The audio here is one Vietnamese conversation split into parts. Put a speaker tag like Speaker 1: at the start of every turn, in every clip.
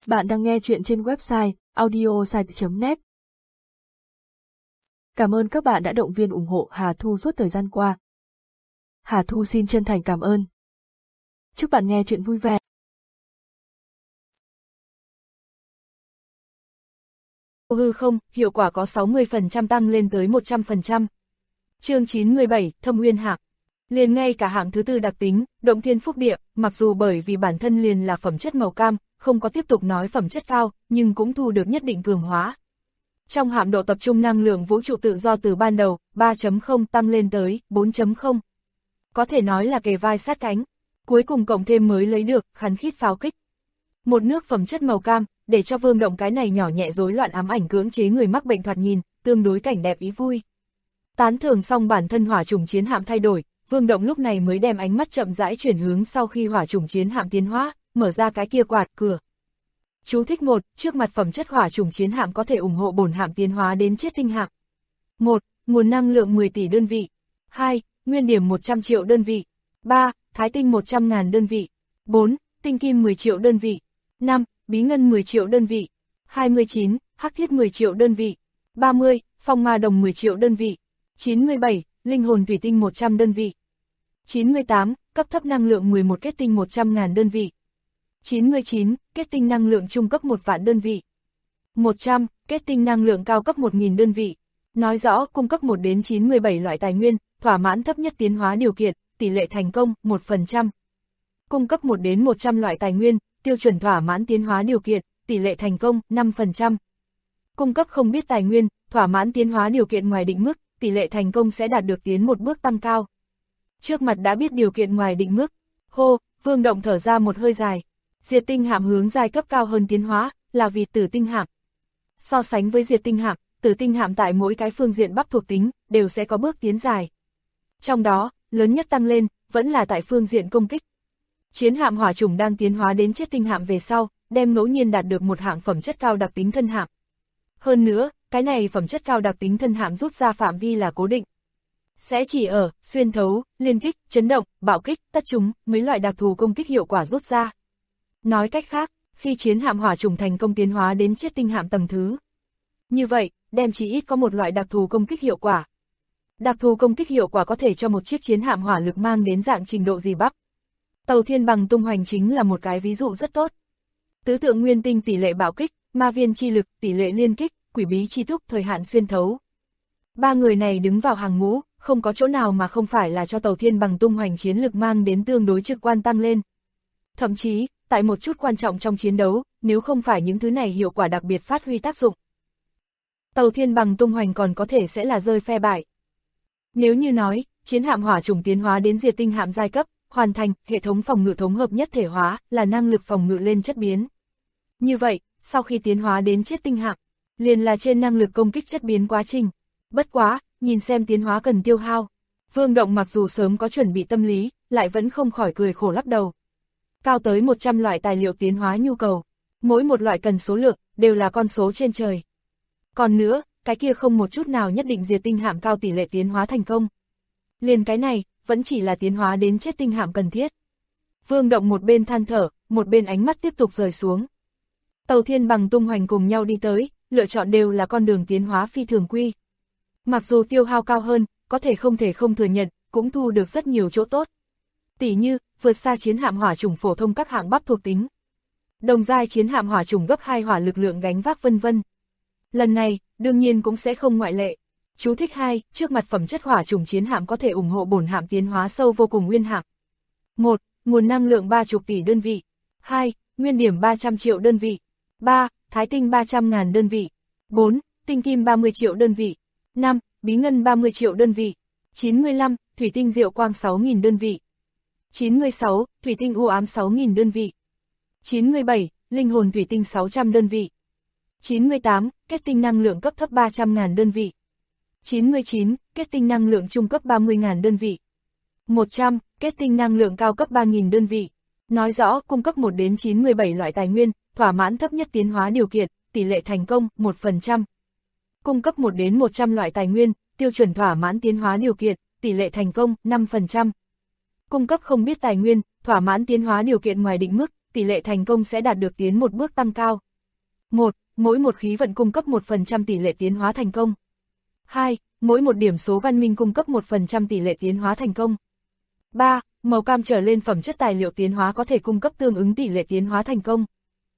Speaker 1: Bạn đang nghe chuyện trên website audiosite.net. Cảm ơn các bạn đã động viên ủng hộ Hà Thu suốt thời gian qua. Hà Thu xin chân thành cảm ơn. Chúc bạn nghe chuyện vui vẻ.
Speaker 2: Hư không, hiệu quả có 60% tăng lên tới 100%. Chương 97, Thâm Uyên Hạng. Liền ngay cả hạng thứ tư đặc tính, Động Thiên Phúc Địa, mặc dù bởi vì bản thân liền là phẩm chất màu cam, không có tiếp tục nói phẩm chất cao, nhưng cũng thu được nhất định cường hóa. Trong hàm độ tập trung năng lượng vũ trụ tự do từ ban đầu, 3.0 tăng lên tới 4.0. Có thể nói là kề vai sát cánh, cuối cùng cộng thêm mới lấy được, khắn khít pháo kích. Một nước phẩm chất màu cam, để cho Vương Động cái này nhỏ nhẹ rối loạn ám ảnh cưỡng chế người mắc bệnh thoạt nhìn, tương đối cảnh đẹp ý vui. Tán thưởng xong bản thân hỏa chủng chiến hạm thay đổi, Vương Động lúc này mới đem ánh mắt chậm rãi chuyển hướng sau khi hỏa chủng chiến hạm tiến hóa, mở ra cái kia quạt cửa. Chú thích 1, trước mặt phẩm chất hỏa chủng chiến hạm có thể ủng hộ bổn hạm tiến hóa đến chết tinh hạm. 1. Nguồn năng lượng 10 tỷ đơn vị. 2. Nguyên điểm 100 triệu đơn vị. 3. Thái tinh 100.000 đơn vị. 4. Tinh kim 10 triệu đơn vị. 5. Bí ngân 10 triệu đơn vị. 29. Hắc thiết 10 triệu đơn vị. 30. Phong ma đồng 10 triệu đơn vị. 97. Linh hồn thủy tinh 100 đơn vị. 98. Cấp thấp năng lượng 11 kết tinh 100.000 đơn vị. 99. Kết tinh năng lượng trung cấp 1 vạn đơn vị. 100. Kết tinh năng lượng cao cấp 1.000 đơn vị. Nói rõ cung cấp 1 đến 97 loại tài nguyên, thỏa mãn thấp nhất tiến hóa điều kiện, tỷ lệ thành công 1%. Cung cấp 1 đến 100 loại tài nguyên, tiêu chuẩn thỏa mãn tiến hóa điều kiện, tỷ lệ thành công 5%. Cung cấp không biết tài nguyên, thỏa mãn tiến hóa điều kiện ngoài định mức, tỷ lệ thành công sẽ đạt được tiến một bước tăng cao. Trước mặt đã biết điều kiện ngoài định mức, hô, Vương Động thở ra một hơi dài. Diệt tinh hạm hướng giai cấp cao hơn tiến hóa, là vì tử tinh hạm. So sánh với diệt tinh hạm, tử tinh hạm tại mỗi cái phương diện bắp thuộc tính, đều sẽ có bước tiến dài. Trong đó, lớn nhất tăng lên, vẫn là tại phương diện công kích. Chiến hạm hỏa chủng đang tiến hóa đến chết tinh hạm về sau, đem ngẫu nhiên đạt được một hạng phẩm chất cao đặc tính thân hạm. Hơn nữa, cái này phẩm chất cao đặc tính thân hạm rút ra phạm vi là cố định. Sẽ chỉ ở, xuyên thấu, liên kích, chấn động, bạo kích, tất chúng, mấy loại đặc thù công kích hiệu quả rút ra. Nói cách khác, khi chiến hạm hỏa chủng thành công tiến hóa đến chết tinh hạm tầng thứ. Như vậy, đem chỉ ít có một loại đặc thù công kích hiệu quả. Đặc thù công kích hiệu quả có thể cho một chiếc chiến hạm hỏa lực mang đến dạng trình độ gì bắp. Tàu Thiên Bằng tung hoành chính là một cái ví dụ rất tốt. Tứ tượng nguyên tinh tỷ lệ bạo kích, ma viên chi lực, tỷ lệ liên kích, quỷ bí chi thúc, thời hạn xuyên thấu. Ba người này đứng vào hàng ngũ, không có chỗ nào mà không phải là cho Tàu Thiên Bằng tung hoành chiến lực mang đến tương đối trực quan tăng lên. Thậm chí, tại một chút quan trọng trong chiến đấu, nếu không phải những thứ này hiệu quả đặc biệt phát huy tác dụng, Tàu Thiên Bằng tung hoành còn có thể sẽ là rơi phe bại. Nếu như nói, chiến hạm hỏa chủng tiến hóa đến diệt tinh hạm giai cấp, hoàn thành, hệ thống phòng ngự thống hợp nhất thể hóa, là năng lực phòng ngự lên chất biến. Như vậy, sau khi tiến hóa đến chết tinh hạm, liền là trên năng lực công kích chất biến quá trình. Bất quá, nhìn xem tiến hóa cần tiêu hao. Vương Động mặc dù sớm có chuẩn bị tâm lý, lại vẫn không khỏi cười khổ lắc đầu. Cao tới 100 loại tài liệu tiến hóa nhu cầu, mỗi một loại cần số lượng, đều là con số trên trời. Còn nữa, cái kia không một chút nào nhất định diệt tinh hạm cao tỷ lệ tiến hóa thành công. Liền cái này, vẫn chỉ là tiến hóa đến chết tinh hạm cần thiết. Vương Động một bên than thở, một bên ánh mắt tiếp tục rời xuống. Tàu Thiên Bằng tung hoành cùng nhau đi tới, lựa chọn đều là con đường tiến hóa phi thường quy. Mặc dù tiêu hao cao hơn, có thể không thừa nhận, cũng thu được rất nhiều chỗ tốt. Tỉ như, vượt xa chiến hạm hỏa chủng phổ thông các hạng bắp thuộc tính. Đồng giai chiến hạm hỏa chủng gấp 2 hỏa lực lượng gánh vác vân vân. Lần này, đương nhiên cũng sẽ không ngoại lệ. Chú thích 2, trước mặt phẩm chất hỏa chủng chiến hạm có thể ủng hộ bổn hạm tiến hóa sâu vô cùng nguyên hạm. 1. Nguồn năng lượng 30 tỷ đơn vị. 2. Nguyên điểm 300 triệu đơn vị. 3. Thái tinh 300.000 đơn vị. 4. Tinh kim 30 triệu đơn vị. 5. Bí ngân 30 triệu đơn vị. 95. Thủy tinh diệu quang 6.000 đơn vị. 96. Thủy tinh u ám 6.000 đơn vị. 97. Linh hồn thủy tinh 600 đơn vị. 98. Kết tinh năng lượng cấp thấp 300.000 đơn vị. 99. Kết tinh năng lượng trung cấp 30.000 đơn vị. 100. Kết tinh năng lượng cao cấp 3.000 đơn vị. Nói rõ cung cấp 1 đến 97 loại tài nguyên, thỏa mãn thấp nhất tiến hóa điều kiện, tỷ lệ thành công 1%. Cung cấp 1 đến 100 loại tài nguyên, tiêu chuẩn thỏa mãn tiến hóa điều kiện, tỷ lệ thành công 5%. Cung cấp không biết tài nguyên, thỏa mãn tiến hóa điều kiện ngoài định mức, tỷ lệ thành công sẽ đạt được tiến một bước tăng cao. 1. Mỗi một khí vận cung cấp 1% tỷ lệ tiến hóa thành công. 2. Mỗi một điểm số văn minh cung cấp 1% tỷ lệ tiến hóa thành công. 3. Màu cam trở lên phẩm chất tài liệu tiến hóa có thể cung cấp tương ứng tỷ lệ tiến hóa thành công.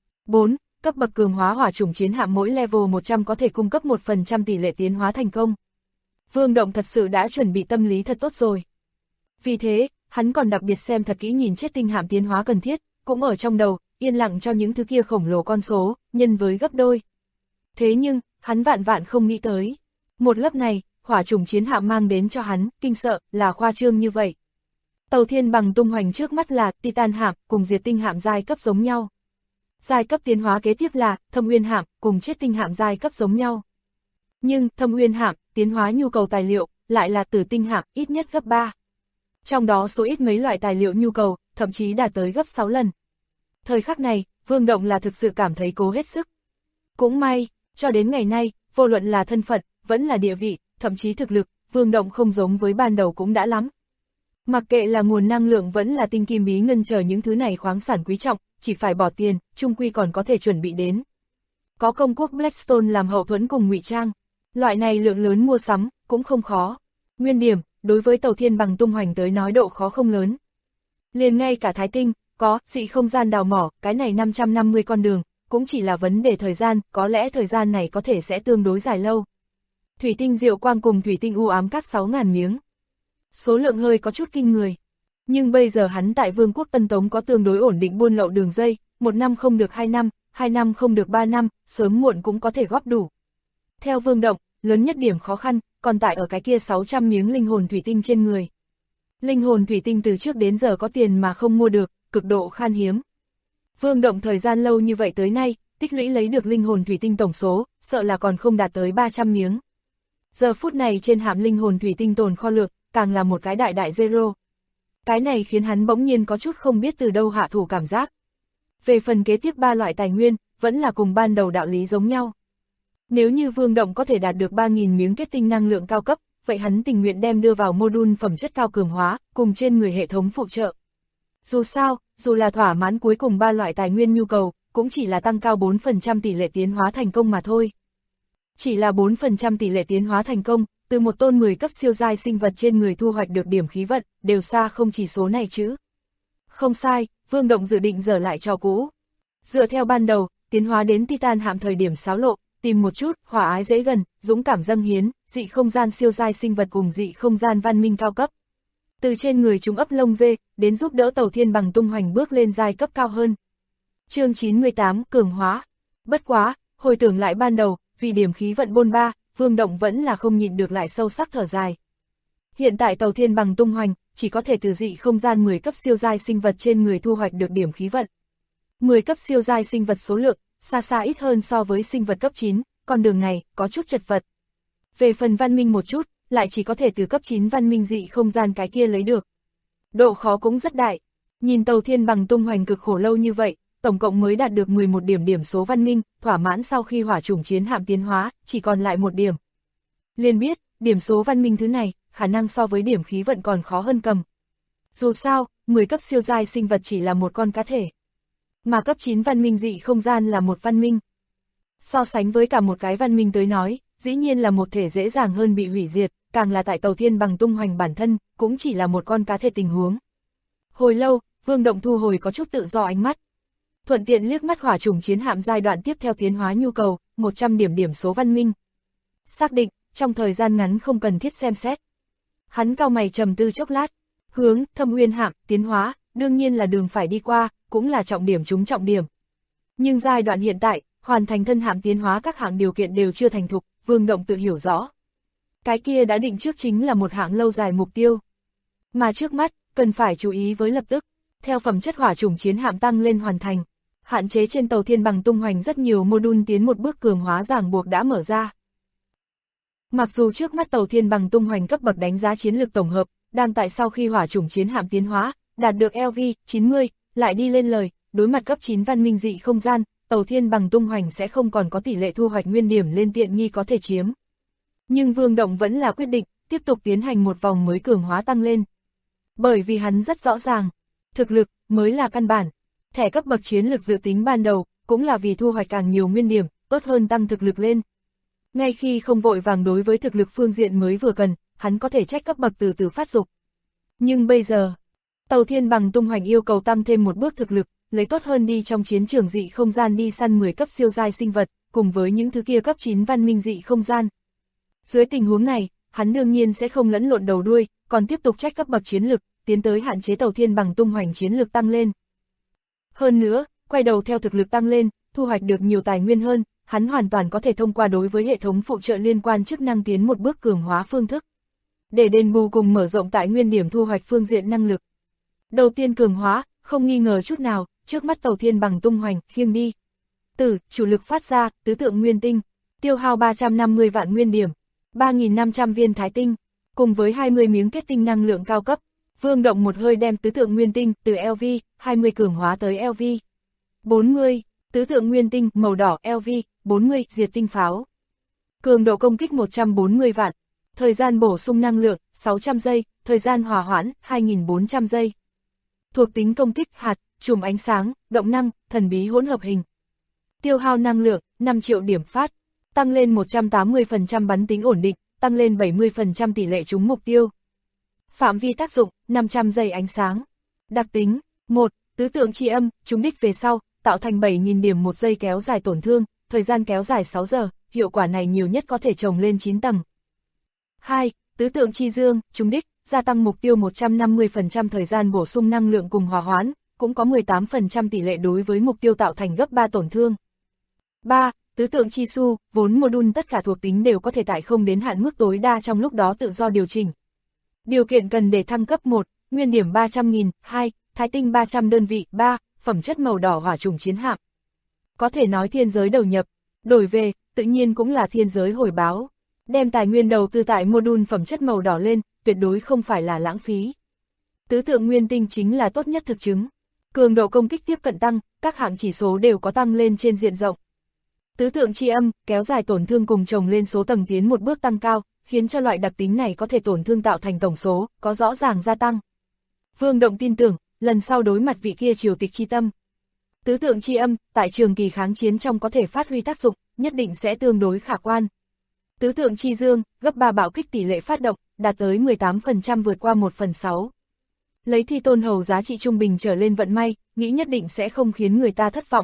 Speaker 2: 4. Cấp bậc cường hóa hỏa chủng chiến hạm mỗi level 100 có thể cung cấp 1% tỷ lệ tiến hóa thành công. Vương Động thật sự đã chuẩn bị tâm lý thật tốt rồi. Vì thế, hắn còn đặc biệt xem thật kỹ nhìn chết tinh hạm tiến hóa cần thiết, cũng ở trong đầu, yên lặng cho những thứ kia khổng lồ con số, nhân với gấp đôi. Thế nhưng, hắn vạn vạn không nghĩ tới. Một lớp này, hỏa chủng chiến hạm mang đến cho hắn, kinh sợ, là khoa trương như vậy. Tàu thiên bằng tung hoành trước mắt là Titan hạm cùng diệt tinh hạm giai cấp giống nhau. Giai cấp tiến hóa kế tiếp là Thâm Uyên hạm cùng chết tinh hạm giai cấp giống nhau. Nhưng Thâm Uyên hạm tiến hóa nhu cầu tài liệu lại là Tử tinh hạm ít nhất gấp 3. Trong đó số ít mấy loại tài liệu nhu cầu thậm chí đạt tới gấp 6 lần. Thời khắc này, Vương Động là thực sự cảm thấy cố hết sức. Cũng may, cho đến ngày nay, vô luận là thân phận, vẫn là địa vị, thậm chí thực lực, Vương Động không giống với ban đầu cũng đã lắm. Mặc kệ là nguồn năng lượng vẫn là tinh kim bí ngân chờ những thứ này khoáng sản quý trọng, chỉ phải bỏ tiền, chung quy còn có thể chuẩn bị đến. Có công quốc Blackstone làm hậu thuẫn cùng ngụy trang, loại này lượng lớn mua sắm, cũng không khó. Nguyên điểm, đối với tàu thiên bằng tung hoành tới nói độ khó không lớn. Liền ngay cả Thái Tinh, có dị không gian đào mỏ, cái này 550 con đường, cũng chỉ là vấn đề thời gian, có lẽ thời gian này có thể sẽ tương đối dài lâu. Thủy tinh diệu quang cùng thủy tinh u ám các 6.000 miếng. Số lượng hơi có chút kinh người. Nhưng bây giờ hắn tại Vương quốc Tân Tống có tương đối ổn định buôn lậu đường dây, 1 năm không được 2 năm, 2 năm không được 3 năm, sớm muộn cũng có thể góp đủ. Theo Vương Động, lớn nhất điểm khó khăn, còn tại ở cái kia 600 miếng linh hồn thủy tinh trên người. Linh hồn thủy tinh từ trước đến giờ có tiền mà không mua được, cực độ khan hiếm. Vương Động thời gian lâu như vậy tới nay, tích lũy lấy được linh hồn thủy tinh tổng số, sợ là còn không đạt tới 300 miếng. Giờ phút này trên hạm linh hồn thủy tinh tồn kho lượng, càng là một cái đại đại zero. Cái này khiến hắn bỗng nhiên có chút không biết từ đâu hạ thủ cảm giác. Về phần kế tiếp 3 loại tài nguyên, vẫn là cùng ban đầu đạo lý giống nhau. Nếu như Vương Động có thể đạt được 3.000 miếng kết tinh năng lượng cao cấp, vậy hắn tình nguyện đem đưa vào module phẩm chất cao cường hóa, cùng trên người hệ thống phụ trợ. Dù sao, dù là thỏa mãn cuối cùng 3 loại tài nguyên nhu cầu, cũng chỉ là tăng cao 4% tỷ lệ tiến hóa thành công mà thôi. Chỉ là 4% tỷ lệ tiến hóa thành công, từ một tôn 10 cấp siêu giai sinh vật trên người thu hoạch được điểm khí vận, đều xa không chỉ số này chứ. Không sai, Vương Động dự định dở lại trò cũ. Dựa theo ban đầu, tiến hóa đến Titan hạm thời điểm xáo lộ, tìm một chút, hỏa ái dễ gần, dũng cảm dâng hiến, dị không gian siêu giai sinh vật cùng dị không gian văn minh cao cấp. Từ trên người chúng ấp lông dê, đến giúp đỡ tàu thiên bằng tung hoành bước lên giai cấp cao hơn. Chương 98, cường hóa. Bất quá, hồi tưởng lại ban đầu, vì điểm khí vận bôn ba, Vương Động vẫn là không nhịn được lại sâu sắc thở dài. Hiện tại tàu thiên bằng tung hoành, chỉ có thể từ dị không gian 10 cấp siêu giai sinh vật trên người thu hoạch được điểm khí vận. 10 cấp siêu giai sinh vật số lượng, xa xa ít hơn so với sinh vật cấp 9, con đường này, có chút chật vật. Về phần văn minh một chút, lại chỉ có thể từ cấp 9 văn minh dị không gian cái kia lấy được. Độ khó cũng rất đại. Nhìn tàu thiên bằng tung hoành cực khổ lâu như vậy, tổng cộng mới đạt được 11 điểm số văn minh, thỏa mãn sau khi hỏa chủng chiến hạm tiến hóa, chỉ còn lại 1 điểm. Liền biết, điểm số văn minh thứ này, khả năng so với điểm khí vận còn khó hơn cầm. Dù sao, 10 cấp siêu giai sinh vật chỉ là một con cá thể. Mà cấp 9 văn minh dị không gian là một văn minh. So sánh với cả một cái văn minh tới nói, dĩ nhiên là một thể dễ dàng hơn bị hủy diệt, càng là tại tàu thiên bằng tung hoành bản thân, cũng chỉ là một con cá thể tình huống. Hồi lâu, Vương Động thu hồi có chút tự do ánh mắt. Thuận tiện liếc mắt hỏa chủng chiến hạm giai đoạn tiếp theo tiến hóa nhu cầu, 100 điểm số văn minh. Xác định, trong thời gian ngắn không cần thiết xem xét. Hắn cau mày trầm tư chốc lát, hướng Thâm Uyên hạm tiến hóa, đương nhiên là đường phải đi qua, cũng là trọng điểm trúng trọng điểm. Nhưng giai đoạn hiện tại, hoàn thành thân hạm tiến hóa các hạng điều kiện đều chưa thành thục, Vương Động tự hiểu rõ. Cái kia đã định trước chính là một hạng lâu dài mục tiêu. Mà trước mắt, cần phải chú ý với lập tức, theo phẩm chất hỏa chủng chiến hạm tăng lên hoàn thành. Hạn chế trên tàu thiên bằng tung hoành rất nhiều module tiến một bước cường hóa ràng buộc đã mở ra. Mặc dù trước mắt tàu thiên bằng tung hoành cấp bậc đánh giá chiến lược tổng hợp, đang tại sau khi hỏa chủng chiến hạm tiến hóa, đạt được LV90, lại đi lên lời, đối mặt cấp 9 văn minh dị không gian, tàu thiên bằng tung hoành sẽ không còn có tỷ lệ thu hoạch nguyên điểm lên tiện nghi có thể chiếm. Nhưng Vương Động vẫn là quyết định, tiếp tục tiến hành một vòng mới cường hóa tăng lên. Bởi vì hắn rất rõ ràng, thực lực mới là căn bản. Thẻ cấp bậc chiến lực dự tính ban đầu, cũng là vì thu hoạch càng nhiều nguyên điểm, tốt hơn tăng thực lực lên. Ngay khi không vội vàng đối với thực lực phương diện mới vừa cần, hắn có thể trách cấp bậc từ từ phát dục. Nhưng bây giờ, Tàu Thiên Bằng tung hoành yêu cầu tăng thêm một bước thực lực, lấy tốt hơn đi trong chiến trường dị không gian đi săn 10 cấp siêu giai sinh vật, cùng với những thứ kia cấp 9 văn minh dị không gian. Dưới tình huống này, hắn đương nhiên sẽ không lẫn lộn đầu đuôi, còn tiếp tục trách cấp bậc chiến lực, tiến tới hạn chế Tàu Thiên Bằng tung hoành chiến lực tăng lên. Hơn nữa, quay đầu theo thực lực tăng lên, thu hoạch được nhiều tài nguyên hơn, hắn hoàn toàn có thể thông qua đối với hệ thống phụ trợ liên quan chức năng tiến một bước cường hóa phương thức. Để đền bù cùng mở rộng tại nguyên điểm thu hoạch phương diện năng lực. Đầu tiên cường hóa, không nghi ngờ chút nào, trước mắt Tàu Thiên Bằng tung hoành, khiêng đi. Chủ lực phát ra, tứ tượng nguyên tinh, tiêu hao 350 vạn nguyên điểm, 3.500 viên thái tinh, cùng với 20 miếng kết tinh năng lượng cao cấp. Vương Động một hơi đem tứ tượng nguyên tinh từ LV 20 cường hóa tới LV 40, tứ tượng nguyên tinh màu đỏ LV 40 diệt tinh pháo. Cường độ công kích 140 vạn, thời gian bổ sung năng lượng 600 giây, thời gian hòa hoãn 2.400 giây. Thuộc tính công kích hạt, chùm ánh sáng, động năng, thần bí hỗn hợp hình. Tiêu hao năng lượng 5 triệu điểm phát, tăng lên 180% bắn tính ổn định, tăng lên 70% tỷ lệ trúng mục tiêu. Phạm vi tác dụng 500 giây ánh sáng. Đặc tính 1. Tứ tượng chi âm, trúng đích về sau, tạo thành 7.000 điểm một giây kéo dài tổn thương, thời gian kéo dài 6 giờ, hiệu quả này nhiều nhất có thể trồng lên 9 tầng. 2. Tứ tượng chi dương, trúng đích, gia tăng mục tiêu 150% thời gian bổ sung năng lượng cùng hòa hoãn, cũng có 18% tỷ lệ đối với mục tiêu tạo thành gấp 3 tổn thương. 3. Tứ tượng chi su, vốn module tất cả thuộc tính đều có thể tại không đến hạn mức tối đa trong lúc đó tự do điều chỉnh. Điều kiện cần để thăng cấp 1, nguyên điểm 300.000, 2, thái tinh 300 đơn vị, 3, phẩm chất màu đỏ hỏa trùng chiến hạm. Có thể nói thiên giới đầu nhập, đổi về, tự nhiên cũng là thiên giới hồi báo. Đem tài nguyên đầu tư tại module phẩm chất màu đỏ lên, tuyệt đối không phải là lãng phí. Tứ tượng nguyên tinh chính là tốt nhất thực chứng. Cường độ công kích tiếp cận tăng, các hạng chỉ số đều có tăng lên trên diện rộng. Tứ tượng chi âm, kéo dài tổn thương cùng chồng lên số tầng tiến một bước tăng cao, khiến cho loại đặc tính này có thể tổn thương tạo thành tổng số, có rõ ràng gia tăng. Vương Động tin tưởng, lần sau đối mặt vị kia triều tịch chi tâm. Tứ tượng chi âm, tại trường kỳ kháng chiến trong có thể phát huy tác dụng, nhất định sẽ tương đối khả quan. Tứ tượng chi dương, gấp 3 bạo kích tỷ lệ phát động, đạt tới 18% vượt qua 1/6. Lấy thi tôn hầu giá trị trung bình trở lên vận may, nghĩ nhất định sẽ không khiến người ta thất vọng.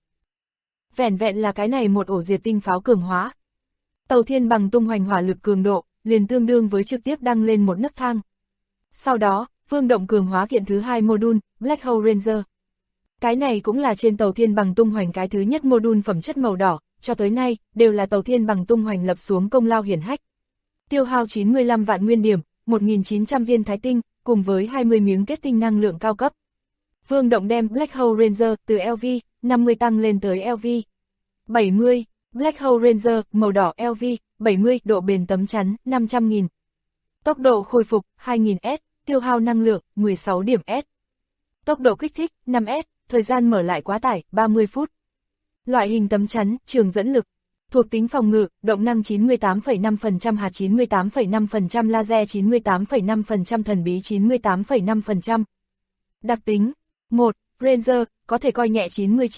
Speaker 2: Vẻn vẹn là cái này một ổ diệt tinh pháo cường hóa. Tàu Thiên Bằng tung hoành hỏa lực cường độ, liền tương đương với trực tiếp đăng lên một nấc thang. Sau đó, Vương Động cường hóa kiện thứ 2 module, Black Hole Ranger. Cái này cũng là trên Tàu Thiên Bằng tung hoành cái thứ nhất module phẩm chất màu đỏ, cho tới nay, đều là Tàu Thiên Bằng tung hoành lập xuống công lao hiển hách. Tiêu hao 95 vạn nguyên điểm, 1.900 viên thái tinh, cùng với 20 miếng kết tinh năng lượng cao cấp. Vương Động đem Black Hole Ranger từ LV 50 tăng lên tới LV 70, Black Hole Ranger màu đỏ LV 70, độ bền tấm chắn 500.000. Tốc độ khôi phục 2.000 S, tiêu hao năng lượng 16 điểm S. Tốc độ kích thích 5 S, thời gian mở lại quá tải 30 phút. Loại hình tấm chắn, trường dẫn lực. Thuộc tính phòng ngự, động năng 98,5%, hạt 98,5%, laser 98,5%, thần bí 98,5%. Đặc tính 1. Ranger, có thể coi nhẹ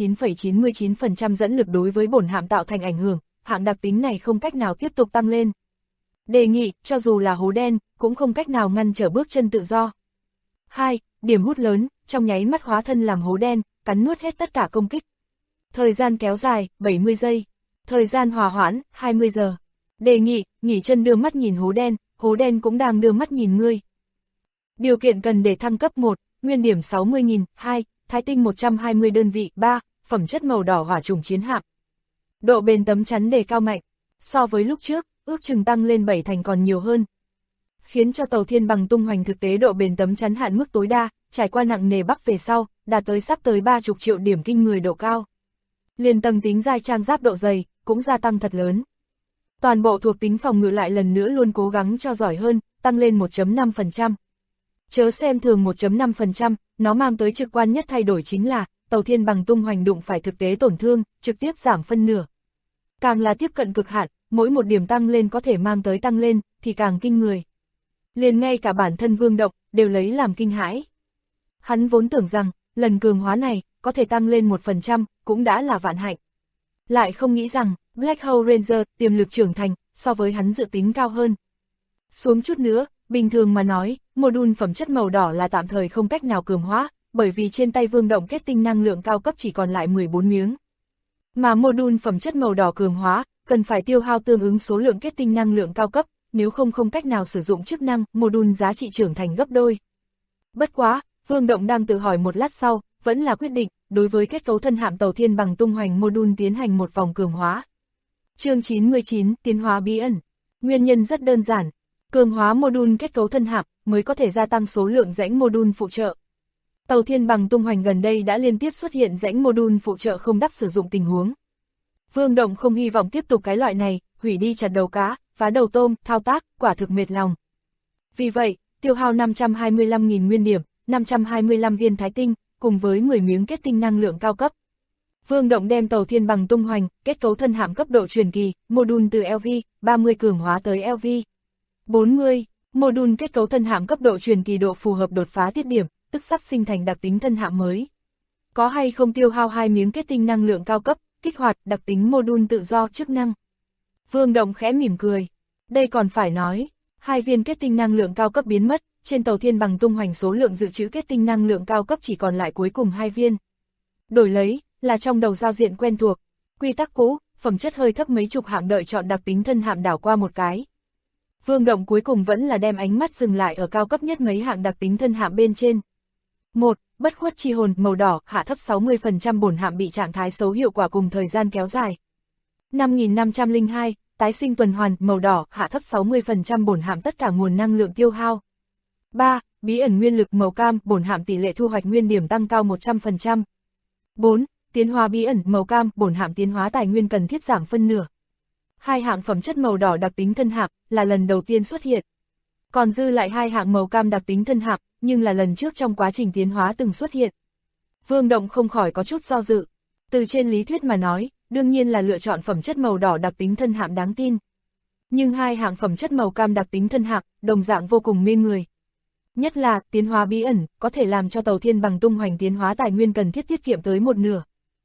Speaker 2: 99,99% dẫn lực đối với bổn hạm tạo thành ảnh hưởng, hạng đặc tính này không cách nào tiếp tục tăng lên. Đề nghị, cho dù là hố đen, cũng không cách nào ngăn trở bước chân tự do. 2. Điểm hút lớn, trong nháy mắt hóa thân làm hố đen, cắn nuốt hết tất cả công kích. Thời gian kéo dài, 70 giây. Thời gian hòa hoãn, 20 giờ. Đề nghị, nghỉ chân đưa mắt nhìn hố đen cũng đang đưa mắt nhìn ngươi. Điều kiện cần để thăng cấp 1, nguyên điểm 60.000, 2, thái tinh 120 đơn vị, 3, phẩm chất màu đỏ hỏa trùng chiến hạm. Độ bền tấm chắn đề cao mạnh, so với lúc trước, ước chừng tăng lên 7 thành còn nhiều hơn. Khiến cho Tàu Thiên Bằng tung hoành thực tế độ bền tấm chắn hạn mức tối đa, trải qua nặng nề bắc về sau, đạt tới sắp tới 30 triệu điểm kinh người độ cao. Liền tầng tính giai trang giáp độ dày, cũng gia tăng thật lớn. Toàn bộ thuộc tính phòng ngự lại lần nữa luôn cố gắng cho giỏi hơn, tăng lên 1.5%. Chớ xem thường 1.5%, nó mang tới trực quan nhất thay đổi chính là, Tàu Thiên Bằng tung hoành đụng phải thực tế tổn thương, trực tiếp giảm phân nửa. Càng là tiếp cận cực hạn, mỗi một điểm tăng lên có thể mang tới tăng lên, thì càng kinh người. Liền ngay cả bản thân Vương Động, đều lấy làm kinh hãi. Hắn vốn tưởng rằng, lần cường hóa này, có thể tăng lên 1%, cũng đã là vạn hạnh. Lại không nghĩ rằng, Black Hole Ranger tiềm lực trưởng thành, so với hắn dự tính cao hơn. Xuống chút nữa, bình thường mà nói, module phẩm chất màu đỏ là tạm thời không cách nào cường hóa, bởi vì trên tay Vương Động kết tinh năng lượng cao cấp chỉ còn lại 14 miếng. Mà module phẩm chất màu đỏ cường hóa, cần phải tiêu hao tương ứng số lượng kết tinh năng lượng cao cấp, nếu không cách nào sử dụng chức năng, module giá trị trưởng thành gấp đôi. Bất quá, Vương Động đang tự hỏi một lát sau, vẫn là quyết định, đối với kết cấu thân hạm tàu thiên bằng tung hoành module tiến hành một vòng cường hóa. Chương 99, tiến hóa bí ẩn. Nguyên nhân rất đơn giản, cường hóa module kết cấu thân hạm mới có thể gia tăng số lượng rãnh module phụ trợ. Tàu thiên bằng tung hoành gần đây đã liên tiếp xuất hiện rãnh module phụ trợ không đáp sử dụng tình huống. Vương Động không hy vọng tiếp tục cái loại này, hủy đi chặt đầu cá, phá đầu tôm, thao tác, quả thực mệt lòng. Vì vậy, tiêu hao 525.000 nguyên điểm, 525 viên thái tinh, cùng với 10 miếng kết tinh năng lượng cao cấp. Vương Động đem tàu thiên bằng tung hoành, kết cấu thân hạm cấp độ truyền kỳ, module từ LV, 30 cường hóa tới LV. 40, module kết cấu thân hạm cấp độ truyền kỳ độ phù hợp đột phá tiết điểm, tức sắp sinh thành đặc tính thân hạm mới. Có hay không tiêu hao 2 miếng kết tinh năng lượng cao cấp, kích hoạt đặc tính module tự do chức năng. Vương Động khẽ mỉm cười. Đây còn phải nói, 2 viên kết tinh năng lượng cao cấp biến mất, trên tàu thiên bằng tung hoành số lượng dự trữ kết tinh năng lượng cao cấp chỉ còn lại cuối cùng 2 viên. Đổi lấy, là trong đầu giao diện quen thuộc, quy tắc cũ, phẩm chất hơi thấp mấy chục hạng đợi chọn đặc tính thân hạm đảo qua một cái. Vương Động cuối cùng vẫn là đem ánh mắt dừng lại ở cao cấp nhất mấy hạng đặc tính thân hạm bên trên. 1. Bất khuất chi hồn màu đỏ, hạ thấp 60% bổn hạm bị trạng thái xấu hiệu quả cùng thời gian kéo dài. 5502, tái sinh tuần hoàn màu đỏ, hạ thấp 60% bổn hạm tất cả nguồn năng lượng tiêu hao. 3. Bí ẩn nguyên lực màu cam, bổn hạm tỷ lệ thu hoạch nguyên điểm tăng cao 100%. 4. Tiến hóa bí ẩn màu cam, bổn hạm tiến hóa tài nguyên cần thiết giảm phân nửa. 2 hạng phẩm chất màu đỏ đặc tính thân hạm là lần đầu tiên xuất hiện. Còn dư lại 2 hạng màu cam đặc tính thân hạm, nhưng là lần trước trong quá trình tiến hóa từng xuất hiện. Vương Động không khỏi có chút do dự. Từ trên lý thuyết mà nói, đương nhiên là lựa chọn phẩm chất màu đỏ đặc tính thân hạm đáng tin. Nhưng 2 hạng phẩm chất màu cam đặc tính thân hạm, đồng dạng vô cùng mê người. Nhất là, tiến hóa bí ẩn, có thể làm cho tàu thiên bằng tung hoành tiến hóa tài nguyên cần thiết tiết kiệm tới 1/2.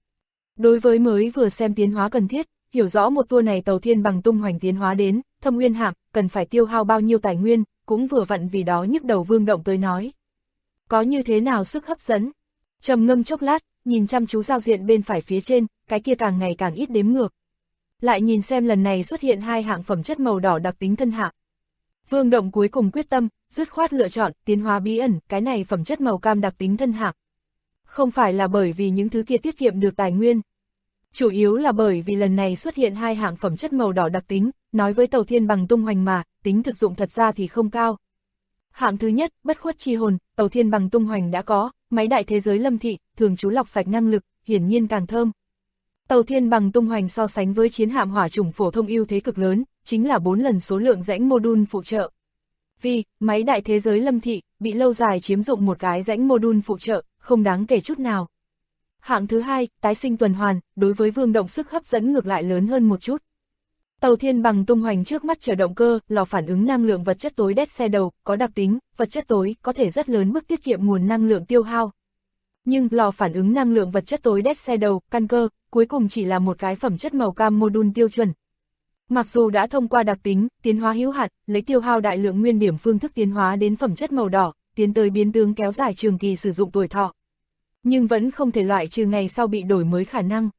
Speaker 2: Đối với mới vừa xem tiến hóa cần thiết, hiểu rõ một tour này tàu thiên bằng tung hoành tiến hóa đến, thâm nguyên hạm, cần phải tiêu hao bao nhiêu tài nguyên, cũng vừa vặn vì đó nhức đầu Vương Động tới nói. Có như thế nào sức hấp dẫn? Trầm ngâm chốc lát, nhìn chăm chú giao diện bên phải phía trên, cái kia càng ngày càng ít đếm ngược. Lại nhìn xem lần này xuất hiện 2 hạng phẩm chất màu đỏ đặc tính thân hạm. Vương Động cuối cùng quyết tâm, dứt khoát lựa chọn tiến hóa bí ẩn, cái này phẩm chất màu cam đặc tính thân hạm. Không phải là bởi vì những thứ kia tiết kiệm được tài nguyên. Chủ yếu là bởi vì lần này xuất hiện 2 hạng phẩm chất màu đỏ đặc tính, nói với tàu thiên bằng tung hoành mà, tính thực dụng thật ra thì không cao. Hạng thứ nhất, bất khuất chi hồn, tàu thiên bằng tung hoành đã có, máy đại thế giới lâm thị, thường trú lọc sạch năng lực, hiển nhiên càng thơm. Tàu thiên bằng tung hoành so sánh với chiến hạm hỏa chủng phổ thông ưu thế cực lớn, chính là 4 lần số lượng rãnh module phụ trợ. Vì, máy đại thế giới lâm thị, bị lâu dài chiếm dụng một cái rãnh module phụ trợ, không đáng kể chút nào. Hạng thứ hai, tái sinh tuần hoàn, đối với Vương Động sức hấp dẫn ngược lại lớn hơn một chút. Tàu thiên bằng tung hoành trước mắt chở động cơ, lò phản ứng năng lượng vật chất tối đét xe đầu, có đặc tính, vật chất tối, có thể rất lớn mức tiết kiệm nguồn năng lượng tiêu hao. Nhưng, lò phản ứng năng lượng vật chất tối đét xe đầu, căn cơ, cuối cùng chỉ là một cái phẩm chất màu cam module tiêu chuẩn. Mặc dù đã thông qua đặc tính, tiến hóa hữu hạn, lấy tiêu hao đại lượng nguyên điểm phương thức tiến hóa đến phẩm chất màu đỏ, tiến tới biến tướng kéo dài trường kỳ sử dụng tuổi thọ. Nhưng vẫn không thể loại trừ ngày sau bị đổi mới khả năng.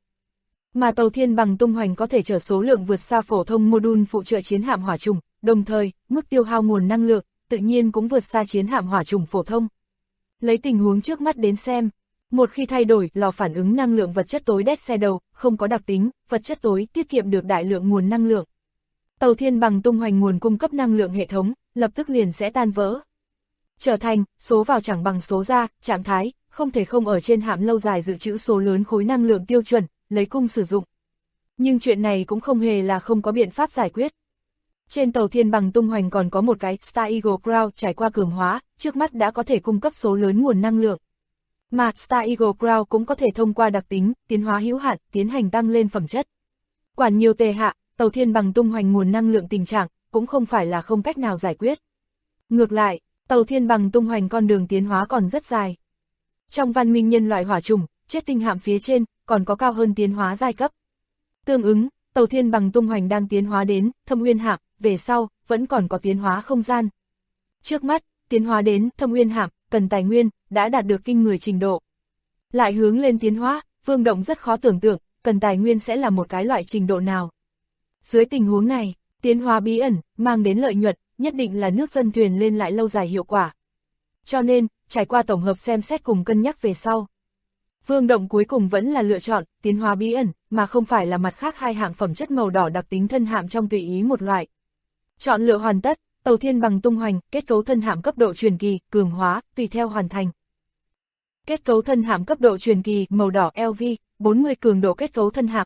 Speaker 2: Mà tàu thiên bằng tung hoành có thể chở số lượng vượt xa phổ thông module phụ trợ chiến hạm hỏa chủng, đồng thời, mức tiêu hao nguồn năng lượng, tự nhiên cũng vượt xa chiến hạm hỏa chủng phổ thông. Lấy tình huống trước mắt đến xem, một khi thay đổi lò phản ứng năng lượng vật chất tối đét xe đầu, không có đặc tính, vật chất tối tiết kiệm được đại lượng nguồn năng lượng. Tàu thiên bằng tung hoành nguồn cung cấp năng lượng hệ thống, lập tức liền sẽ tan vỡ. Trở thành, số vào chẳng bằng số ra, trạng thái, không thể không ở trên hạm lâu dài dự trữ số lớn khối năng lượng tiêu chuẩn, lấy cung sử dụng. Nhưng chuyện này cũng không hề là không có biện pháp giải quyết. Trên tàu thiên bằng tung hoành còn có một cái Star Eagle Crown trải qua cường hóa, trước mắt đã có thể cung cấp số lớn nguồn năng lượng. Mà Star Eagle Crown cũng có thể thông qua đặc tính, tiến hóa hữu hạn, tiến hành tăng lên phẩm chất. Quản nhiều tệ hạ, tàu thiên bằng tung hoành nguồn năng lượng tình trạng, cũng không phải là không cách nào giải quyết. Ngược lại, tàu thiên bằng tung hoành con đường tiến hóa còn rất dài. Trong văn minh nhân loại hỏa chủng, chết tinh hạm phía trên, còn có cao hơn tiến hóa giai cấp. Tương ứng, tàu thiên bằng tung hoành đang tiến hóa đến Thâm Uyên hạm, về sau, vẫn còn có tiến hóa không gian. Trước mắt, tiến hóa đến Thâm Uyên hạm, cần tài nguyên, đã đạt được kinh người trình độ. Lại hướng lên tiến hóa, Vương Động rất khó tưởng tượng, cần tài nguyên sẽ là một cái loại trình độ nào. Dưới tình huống này, tiến hóa bí ẩn, mang đến lợi nhuận, nhất định là nước dân thuyền lên lại lâu dài hiệu quả. Cho nên, trải qua tổng hợp xem xét cùng cân nhắc về sau, Vương Động cuối cùng vẫn là lựa chọn tiến hóa bí ẩn, mà không phải là mặt khác hai hạng phẩm chất màu đỏ đặc tính thân hạm trong tùy ý một loại. Chọn lựa hoàn tất, tàu thiên bằng tung hoành, kết cấu thân hạm cấp độ truyền kỳ, cường hóa, tùy theo hoàn thành. Kết cấu thân hạm cấp độ truyền kỳ, màu đỏ LV, 40 cường độ kết cấu thân hạm,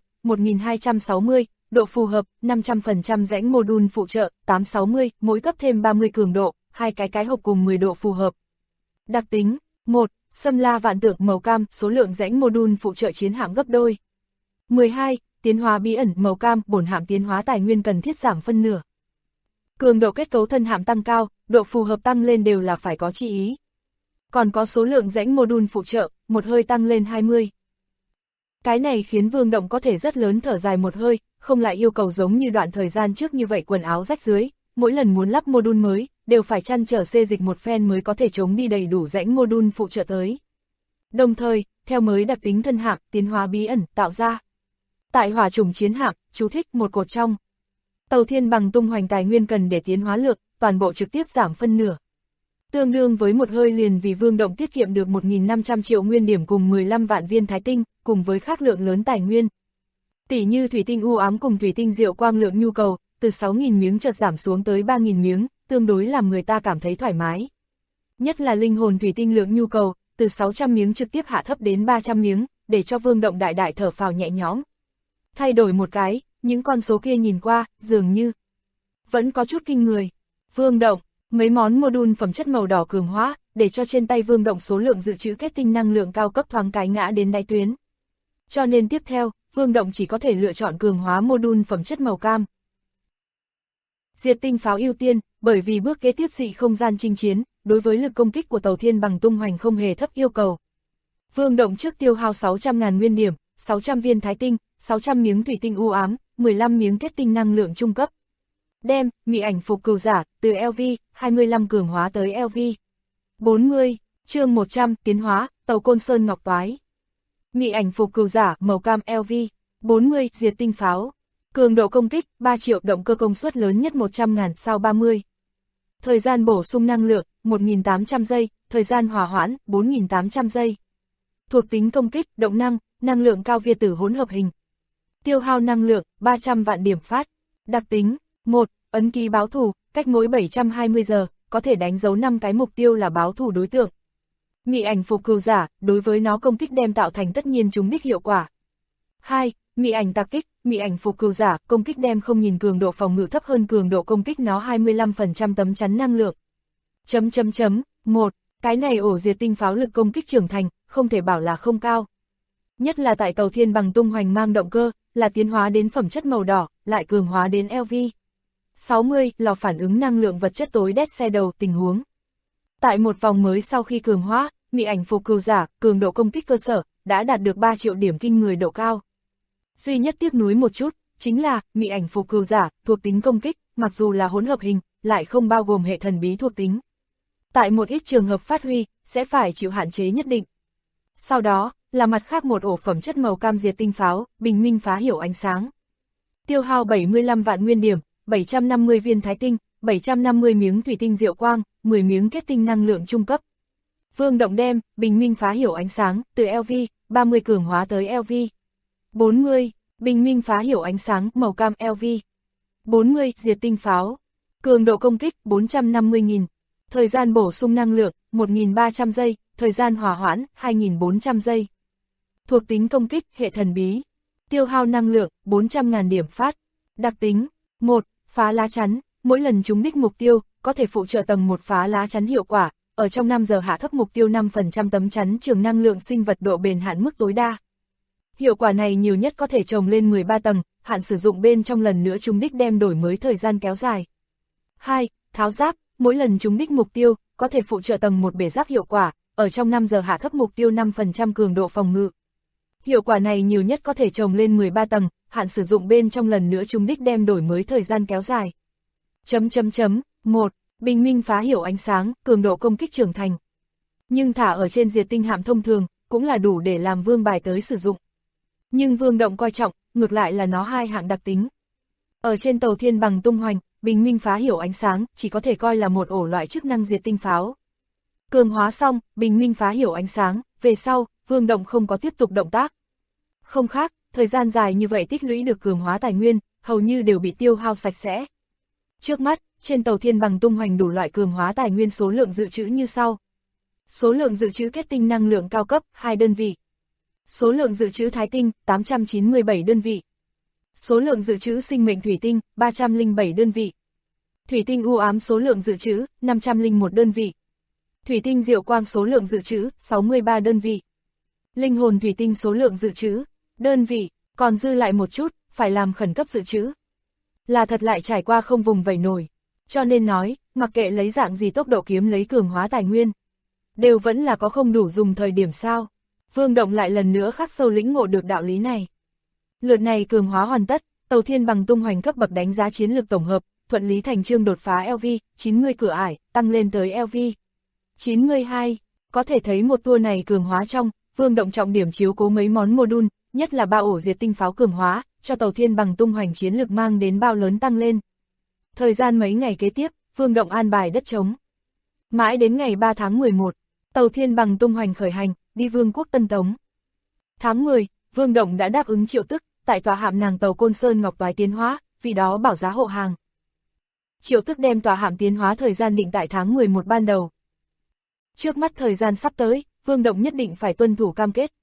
Speaker 2: 1260, độ phù hợp, 500% rãnh mô-đun phụ trợ, 860, mỗi cấp thêm 30 cường độ, hai cái hộp cùng 10 độ phù hợp. Đặc tính, 1. Xâm la vạn tượng màu cam, số lượng rãnh mô-đun phụ trợ chiến hạm gấp đôi. 12. Tiến hóa bí ẩn màu cam, bổn hạm tiến hóa tài nguyên cần thiết giảm phân nửa. Cường độ kết cấu thân hạm tăng cao, độ phù hợp tăng lên đều là phải có chi ý. Còn có số lượng rãnh mô-đun phụ trợ, một hơi tăng lên 20. Cái này khiến Vương Động có thể rất lớn thở dài một hơi, không lại yêu cầu giống như đoạn thời gian trước như vậy quần áo rách dưới, mỗi lần muốn lắp mô-đun mới, đều phải chăn trở xê dịch một phen mới có thể chống đi đầy đủ rãnh mô-đun phụ trợ tới. Đồng thời, theo mới đặc tính thân hạm, tiến hóa bí ẩn, tạo ra. Tại hỏa chủng chiến hạm, chú thích một cột trong. Tàu thiên bằng tung hoành tài nguyên cần để tiến hóa lượng, toàn bộ trực tiếp giảm phân nửa. Tương đương với một hơi liền vì Vương Động tiết kiệm được 1.500 triệu nguyên điểm cùng 15 vạn viên thái tinh, cùng với khác lượng lớn tài nguyên. Tỷ như thủy tinh u ám cùng thủy tinh diệu quang lượng nhu cầu, từ 6.000 miếng chợt giảm xuống tới 3.000 miếng, tương đối làm người ta cảm thấy thoải mái. Nhất là linh hồn thủy tinh lượng nhu cầu, từ 600 miếng trực tiếp hạ thấp đến 300 miếng, để cho Vương Động đại đại thở phào nhẹ nhõm. Thay đổi một cái, những con số kia nhìn qua, dường như vẫn có chút kinh người. Vương Động, mấy món mô-đun phẩm chất màu đỏ cường hóa, để cho trên tay Vương Động số lượng dự trữ kết tinh năng lượng cao cấp thoáng cái ngã đến đáy tuyến. Cho nên tiếp theo, Vương Động chỉ có thể lựa chọn cường hóa mô-đun phẩm chất màu cam. Diệt tinh pháo ưu tiên, bởi vì bước kế tiếp dị không gian chinh chiến, đối với lực công kích của tàu thiên bằng tung hoành không hề thấp yêu cầu. Vương Động trước tiêu hao 600.000 nguyên điểm, 600 viên thái tinh, 600 miếng thủy tinh u ám, 15 miếng kết tinh năng lượng trung cấp. Đem, mị ảnh phục cừu giả, từ LV, 25 cường hóa tới LV. 40, chương 100, tiến hóa, tàu Côn Sơn Ngọc Toái. Mị ảnh phục cừu giả, màu cam LV. 40, diệt tinh pháo. Cường độ công kích, 3 triệu, động cơ công suất lớn nhất 100.000 sao 30. Thời gian bổ sung năng lượng, 1.800 giây, thời gian hòa hoãn, 4.800 giây. Thuộc tính công kích, động năng, năng lượng cao việt tử hỗn hợp hình. Tiêu hao năng lượng, 300 vạn điểm phát. Đặc tính, 1. Ấn ký báo thù, cách mỗi 720 giờ, có thể đánh dấu 5 cái mục tiêu là báo thù đối tượng. Mị ảnh phục cừu giả, đối với nó công kích đem tạo thành tất nhiên trúng đích hiệu quả. 2. Mị ảnh tạc kích, mị ảnh phục cừu giả, công kích đem không nhìn cường độ phòng ngự thấp hơn cường độ công kích nó 25% tấm chắn năng lượng. 1. Cái này ổ diệt tinh pháo lực công kích trưởng thành, không thể bảo là không cao. Nhất là tại tàu thiên bằng tung hoành mang động cơ, là tiến hóa đến phẩm chất màu đỏ, lại cường hóa đến LV. 60. Lò phản ứng năng lượng vật chất tối đét xe đầu tình huống. Tại một vòng mới sau khi cường hóa, mị ảnh phục cừu giả, cường độ công kích cơ sở, đã đạt được 3 triệu điểm kinh người độ cao. Duy nhất tiếc nuối một chút, chính là, mị ảnh phục cừu giả, thuộc tính công kích, mặc dù là hỗn hợp hình, lại không bao gồm hệ thần bí thuộc tính. Tại một ít trường hợp phát huy, sẽ phải chịu hạn chế nhất định. Sau đó, là mặt khác một ổ phẩm chất màu cam diệt tinh pháo, bình minh phá hiểu ánh sáng. Tiêu hao 75 vạn nguyên điểm, 750 viên thái tinh, 750 miếng thủy tinh diệu quang, 10 miếng kết tinh năng lượng trung cấp. Vương Động đem, bình minh phá hiểu ánh sáng, từ LV, 30 cường hóa tới LV. 40, bình minh phá hiểu ánh sáng, màu cam LV. 40, diệt tinh pháo. Cường độ công kích, 450.000. Thời gian bổ sung năng lượng, 1.300 giây, thời gian hòa hoãn, 2.400 giây. Thuộc tính công kích, hệ thần bí. Tiêu hao năng lượng, 400.000 điểm phát. Đặc tính, 1. Phá lá chắn, mỗi lần trúng đích mục tiêu, có thể phụ trợ tầng 1 phá lá chắn hiệu quả, ở trong 5 giờ hạ thấp mục tiêu 5% tấm chắn trường năng lượng sinh vật độ bền hạn mức tối đa. Hiệu quả này nhiều nhất có thể trồng lên 13 tầng, hạn sử dụng bên trong lần nữa trúng đích đem đổi mới thời gian kéo dài. 2. Tháo giáp, mỗi lần trúng đích mục tiêu, có thể phụ trợ tầng 1 bể giáp hiệu quả, ở trong 5 giờ hạ thấp mục tiêu 5% cường độ phòng ngự. Hiệu quả này nhiều nhất có thể trồng lên 13 tầng, hạn sử dụng bên trong lần nữa trúng đích đem đổi mới thời gian kéo dài. 1. Bình minh phá hiểu ánh sáng, cường độ công kích trưởng thành. Nhưng thả ở trên diệt tinh hạm thông thường, cũng là đủ để làm vương bài tới sử dụng. Nhưng Vương Động coi trọng, ngược lại là nó hai hạng đặc tính. Ở trên tàu thiên bằng tung hoành, bình minh phá hiểu ánh sáng, chỉ có thể coi là một ổ loại chức năng diệt tinh pháo. Cường hóa xong, bình minh phá hiểu ánh sáng, về sau, Vương Động không có tiếp tục động tác. Không khác, thời gian dài như vậy tích lũy được cường hóa tài nguyên, hầu như đều bị tiêu hao sạch sẽ. Trước mắt, trên tàu thiên bằng tung hoành đủ loại cường hóa tài nguyên số lượng dự trữ như sau. Số lượng dự trữ kết tinh năng lượng cao cấp, 2 đơn vị. Số lượng dự trữ thái tinh, 897 đơn vị. Số lượng dự trữ sinh mệnh thủy tinh, 307 đơn vị. Thủy tinh u ám số lượng dự trữ, 501 đơn vị. Thủy tinh diệu quang số lượng dự trữ, 63 đơn vị. Linh hồn thủy tinh số lượng dự trữ, đơn vị, còn dư lại một chút, phải làm khẩn cấp dự trữ. Là thật lại trải qua không vùng vẫy nổi. Cho nên nói, mặc kệ lấy dạng gì tốc độ kiếm lấy cường hóa tài nguyên, đều vẫn là có không đủ dùng thời điểm sao. Vương Động lại lần nữa khắc sâu lĩnh ngộ được đạo lý này. Lượt này cường hóa hoàn tất, tàu thiên bằng tung hoành cấp bậc đánh giá chiến lược tổng hợp, thuận lý thành chương đột phá LV, 90 cửa ải, tăng lên tới LV 92. Có thể thấy một tour này cường hóa trong, Vương Động trọng điểm chiếu cố mấy món module, nhất là 3 ổ diệt tinh pháo cường hóa, cho tàu thiên bằng tung hoành chiến lược mang đến bao lớn tăng lên. Thời gian mấy ngày kế tiếp, Vương Động an bài đất trống. Mãi đến ngày 3 tháng 11, tàu thiên bằng tung hoành khởi hành, đi Vương quốc Tân Tống. Tháng 10, Vương Động đã đáp ứng Triệu Tức, tại tòa hạm nàng tàu Côn Sơn Ngọc Toái tiến hóa, vì đó bảo giá hộ hàng. Triệu Tức đem tòa hạm tiến hóa thời gian định tại tháng 11 ban đầu. Trước mắt thời gian sắp tới, Vương Động nhất định phải tuân thủ cam kết.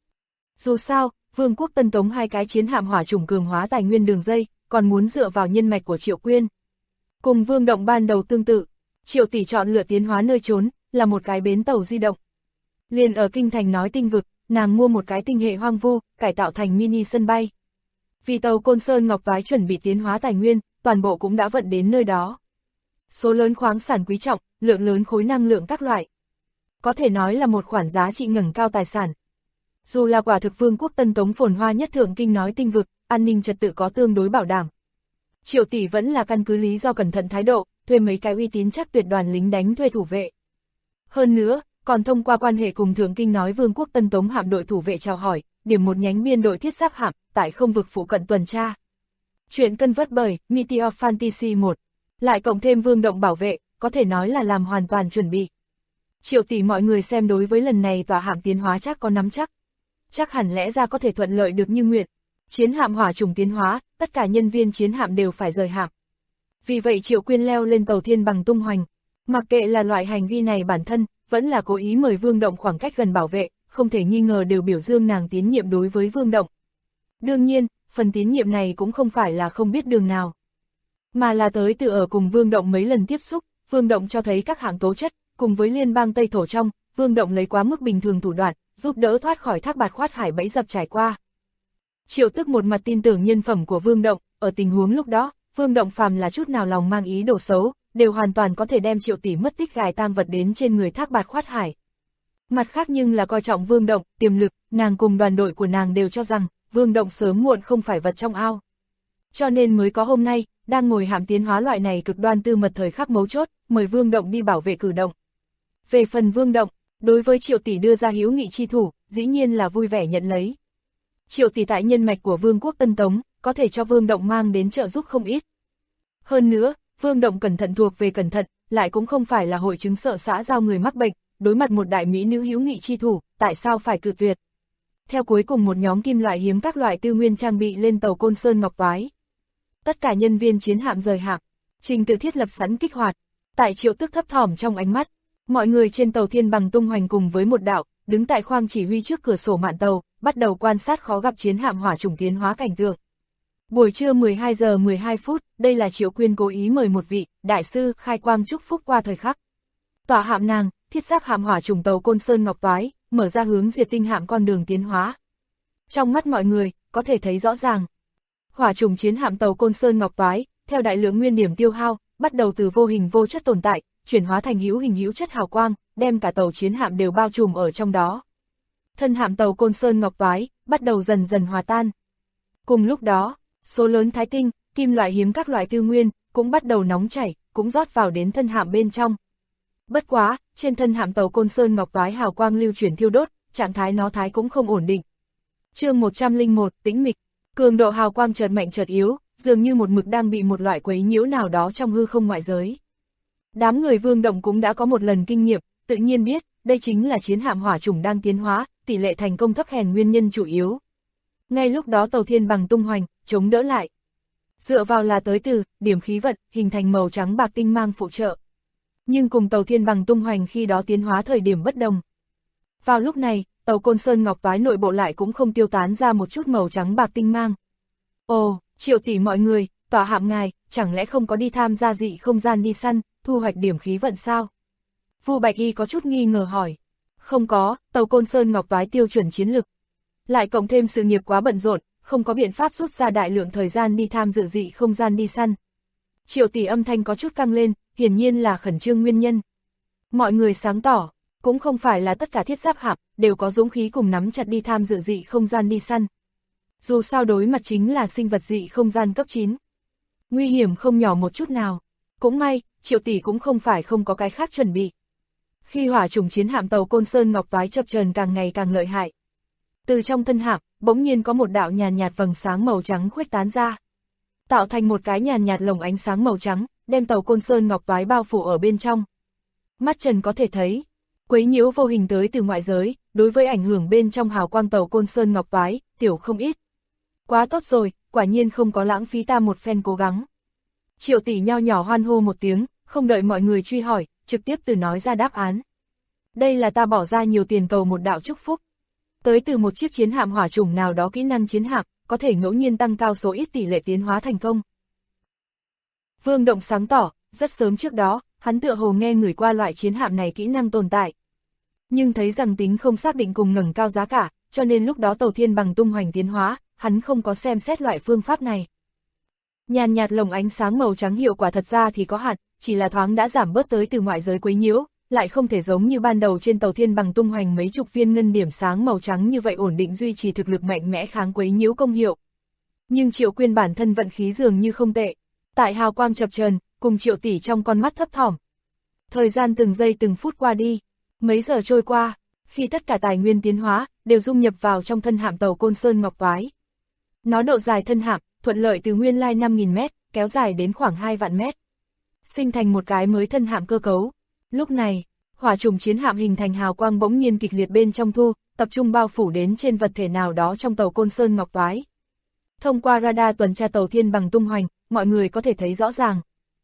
Speaker 2: Dù sao, Vương quốc Tân Tống hai cái chiến hạm hỏa chủng cường hóa tài nguyên đường dây, còn muốn dựa vào nhân mạch của Triệu Quyên. Cùng Vương Động ban đầu tương tự, Triệu tỷ chọn lựa tiến hóa nơi trốn, là một cái bến tàu di động. Liền ở kinh thành nói tinh vực, nàng mua một cái tinh hệ hoang vu, cải tạo thành mini sân bay. Vì tàu Côn Sơn Ngọc Toái chuẩn bị tiến hóa tài nguyên, toàn bộ cũng đã vận đến nơi đó. Số lớn khoáng sản quý trọng, lượng lớn khối năng lượng các loại. Có thể nói là một khoản giá trị ngẩng cao tài sản. Dù là quả thực Vương quốc Tân Tống phồn hoa nhất thượng kinh nói tinh vực, an ninh trật tự có tương đối bảo đảm. Triệu tỷ vẫn là căn cứ lý do cẩn thận thái độ, thuê mấy cái uy tín chắc tuyệt đoàn lính đánh thuê thủ vệ. Hơn nữa, còn thông qua quan hệ cùng thượng kinh nói Vương quốc Tân Tống hạm đội thủ vệ chào hỏi, điểm một nhánh biên đội thiết giáp hạm, tại không vực phụ cận tuần tra. Chuyện cân vớt bởi Meteor Fantasy 1, lại cộng thêm Vương Động bảo vệ, có thể nói là làm hoàn toàn chuẩn bị. Triệu tỷ mọi người xem đối với lần này tòa hạm tiến hóa chắc có nắm chắc. Chắc hẳn lẽ ra có thể thuận lợi được như nguyện. Chiến hạm hỏa trùng tiến hóa, tất cả nhân viên chiến hạm đều phải rời hạm. Vì vậy Triệu Quyên leo lên tàu thiên bằng tung hoành. Mặc kệ là loại hành vi này bản thân, vẫn là cố ý mời Vương Động khoảng cách gần bảo vệ, không thể nghi ngờ đều biểu dương nàng tín nhiệm đối với Vương Động. Đương nhiên, phần tín nhiệm này cũng không phải là không biết đường nào, mà là tới từ ở cùng Vương Động mấy lần tiếp xúc, Vương Động cho thấy các hạng tố chất, cùng với liên bang Tây Thổ trong, Vương Động lấy quá mức bình thường thủ đoạn, giúp đỡ thoát khỏi Thác Bạt Khoát Hải bẫy dập trải qua. Triệu Tức một mặt tin tưởng nhân phẩm của Vương Động, ở tình huống lúc đó, Vương Động phàm là chút nào lòng mang ý đồ xấu, đều hoàn toàn có thể đem Triệu tỷ mất tích gài tang vật đến trên người Thác Bạt Khoát Hải. Mặt khác nhưng là coi trọng Vương Động, tiềm lực, nàng cùng đoàn đội của nàng đều cho rằng, Vương Động sớm muộn không phải vật trong ao. Cho nên mới có hôm nay, đang ngồi hàm tiến hóa loại này cực đoan tư mật thời khắc mấu chốt, mời Vương Động đi bảo vệ cử động. Về phần Vương Động, đối với Triệu tỷ đưa ra hữu nghị chi thủ, dĩ nhiên là vui vẻ nhận lấy. Triệu tỷ tại nhân mạch của Vương quốc Tân Tống, có thể cho Vương Động mang đến trợ giúp không ít. Hơn nữa, Vương Động cẩn thận thuộc về cẩn thận, lại cũng không phải là hội chứng sợ xã giao người mắc bệnh, đối mặt một đại mỹ nữ hữu nghị chi thủ, tại sao phải cự tuyệt. Theo cuối cùng một nhóm kim loại hiếm các loại tư nguyên trang bị lên tàu Côn Sơn Ngọc Toái. Tất cả nhân viên chiến hạm rời hạm, trình tự thiết lập sẵn kích hoạt. Tại Triệu Tức thấp thỏm trong ánh mắt, mọi người trên tàu thiên bằng tung hoành cùng với một đạo, đứng tại khoang chỉ huy trước cửa sổ mạn tàu, bắt đầu quan sát khó gặp chiến hạm hỏa chủng tiến hóa cảnh tượng. Buổi trưa 12 giờ 12 phút, đây là Triệu Quyên cố ý mời một vị đại sư khai quang chúc phúc qua thời khắc. Tòa hạm nàng, thiết giáp hạm hỏa chủng tàu Côn Sơn Ngọc Toái, mở ra hướng diệt tinh hạm con đường tiến hóa. Trong mắt mọi người, có thể thấy rõ ràng. Hỏa chủng chiến hạm tàu Côn Sơn Ngọc Toái, theo đại lượng nguyên điểm tiêu hao, bắt đầu từ vô hình vô chất tồn tại, chuyển hóa thành hữu hình hữu chất hào quang, đem cả tàu chiến hạm đều bao trùm ở trong đó. Thân hạm tàu Côn Sơn Ngọc Toái, bắt đầu dần dần hòa tan. Cùng lúc đó, số lớn thái tinh, kim loại hiếm các loại tư nguyên, cũng bắt đầu nóng chảy, cũng rót vào đến thân hạm bên trong. Bất quá, trên thân hạm tàu Côn Sơn Ngọc Toái hào quang lưu chuyển thiêu đốt, trạng thái nó thái cũng không ổn định. Chương 101, tĩnh mịch, cường độ hào quang chợt mạnh chợt yếu, dường như một mực đang bị một loại quấy nhiễu nào đó trong hư không ngoại giới. Đám người Vương Động cũng đã có một lần kinh nghiệm, tự nhiên biết, đây chính là chiến hạm hỏa chủng đang tiến hóa, tỷ lệ thành công thấp hèn nguyên nhân chủ yếu. Ngay lúc đó tàu Thiên Bằng tung hoành, chống đỡ lại. Dựa vào là tới từ điểm khí vận, hình thành màu trắng bạc tinh mang phụ trợ. Nhưng cùng tàu Thiên Bằng tung hoành khi đó tiến hóa thời điểm bất đồng. Vào lúc này, tàu Côn Sơn Ngọc Toái nội bộ lại cũng không tiêu tán ra một chút màu trắng bạc tinh mang. Ồ, Triệu tỷ mọi người, tòa hạm ngài, chẳng lẽ không có đi tham gia dị không gian đi săn, thu hoạch điểm khí vận sao? Vu Bạch Y có chút nghi ngờ hỏi. Không có, tàu Côn Sơn Ngọc Toái tiêu chuẩn chiến lực. Lại cộng thêm sự nghiệp quá bận rộn, không có biện pháp rút ra đại lượng thời gian đi tham dự dị không gian đi săn. Triệu tỷ âm thanh có chút căng lên, hiển nhiên là khẩn trương nguyên nhân. Mọi người sáng tỏ, cũng không phải là tất cả thiết giáp hạm đều có dũng khí cùng nắm chặt đi tham dự dị không gian đi săn. Dù sao đối mặt chính là sinh vật dị không gian cấp 9. Nguy hiểm không nhỏ một chút nào. Cũng may, Triệu tỷ cũng không phải không có cái khác chuẩn bị. Khi hỏa chủng chiến hạm tàu Côn Sơn Ngọc Toái chập chờn càng ngày càng lợi hại. Từ trong thân hạm, bỗng nhiên có một đạo nhàn nhạt vầng sáng màu trắng khuếch tán ra. Tạo thành một cái nhàn nhạt lồng ánh sáng màu trắng, đem tàu Côn Sơn Ngọc Toái bao phủ ở bên trong. Mắt trần có thể thấy, quấy nhiễu vô hình tới từ ngoại giới, đối với ảnh hưởng bên trong hào quang tàu Côn Sơn Ngọc Toái, tiểu không ít. Quá tốt rồi, quả nhiên không có lãng phí ta một phen cố gắng. Triệu tỷ nho nhỏ hoan hô một tiếng, không đợi mọi người truy hỏi, trực tiếp từ nói ra đáp án. Đây là ta bỏ ra nhiều tiền cầu một đạo chúc phúc. Tới từ một chiếc chiến hạm hỏa chủng nào đó kỹ năng chiến hạm, có thể ngẫu nhiên tăng cao số ít tỷ lệ tiến hóa thành công. Vương Động sáng tỏ, rất sớm trước đó, hắn tựa hồ nghe người qua loại chiến hạm này kỹ năng tồn tại. Nhưng thấy rằng tính không xác định cùng ngẩng cao giá cả, cho nên lúc đó tàu Thiên Bằng tung hoành tiến hóa, hắn không có xem xét loại phương pháp này. Nhàn nhạt lồng ánh sáng màu trắng hiệu quả thật ra thì có hạn, chỉ là thoáng đã giảm bớt tới từ ngoại giới quấy nhiễu, lại không thể giống như ban đầu trên tàu Thiên Bằng tung hoành mấy chục viên ngân điểm sáng màu trắng như vậy ổn định duy trì thực lực mạnh mẽ kháng quấy nhiễu công hiệu. Nhưng Triệu Quyên bản thân vận khí dường như không tệ, tại hào quang chập chờn, cùng Triệu tỷ trong con mắt thấp thỏm. Thời gian từng giây từng phút qua đi, mấy giờ trôi qua, khi tất cả tài nguyên tiến hóa đều dung nhập vào trong thân hạm tàu Côn Sơn Ngọc Toái. Nó độ dài thân hạm thuận lợi từ nguyên lai 5.000 mét, kéo dài đến khoảng 2 vạn mét. Sinh thành một cái mới thân hạm cơ cấu. Lúc này, hỏa chủng chiến hạm hình thành hào quang bỗng nhiên kịch liệt bên trong thu, tập trung bao phủ đến trên vật thể nào đó trong tàu Côn Sơn Ngọc Toái. Thông qua radar tuần tra tàu Thiên Bằng tung hoành, mọi người có thể thấy rõ ràng.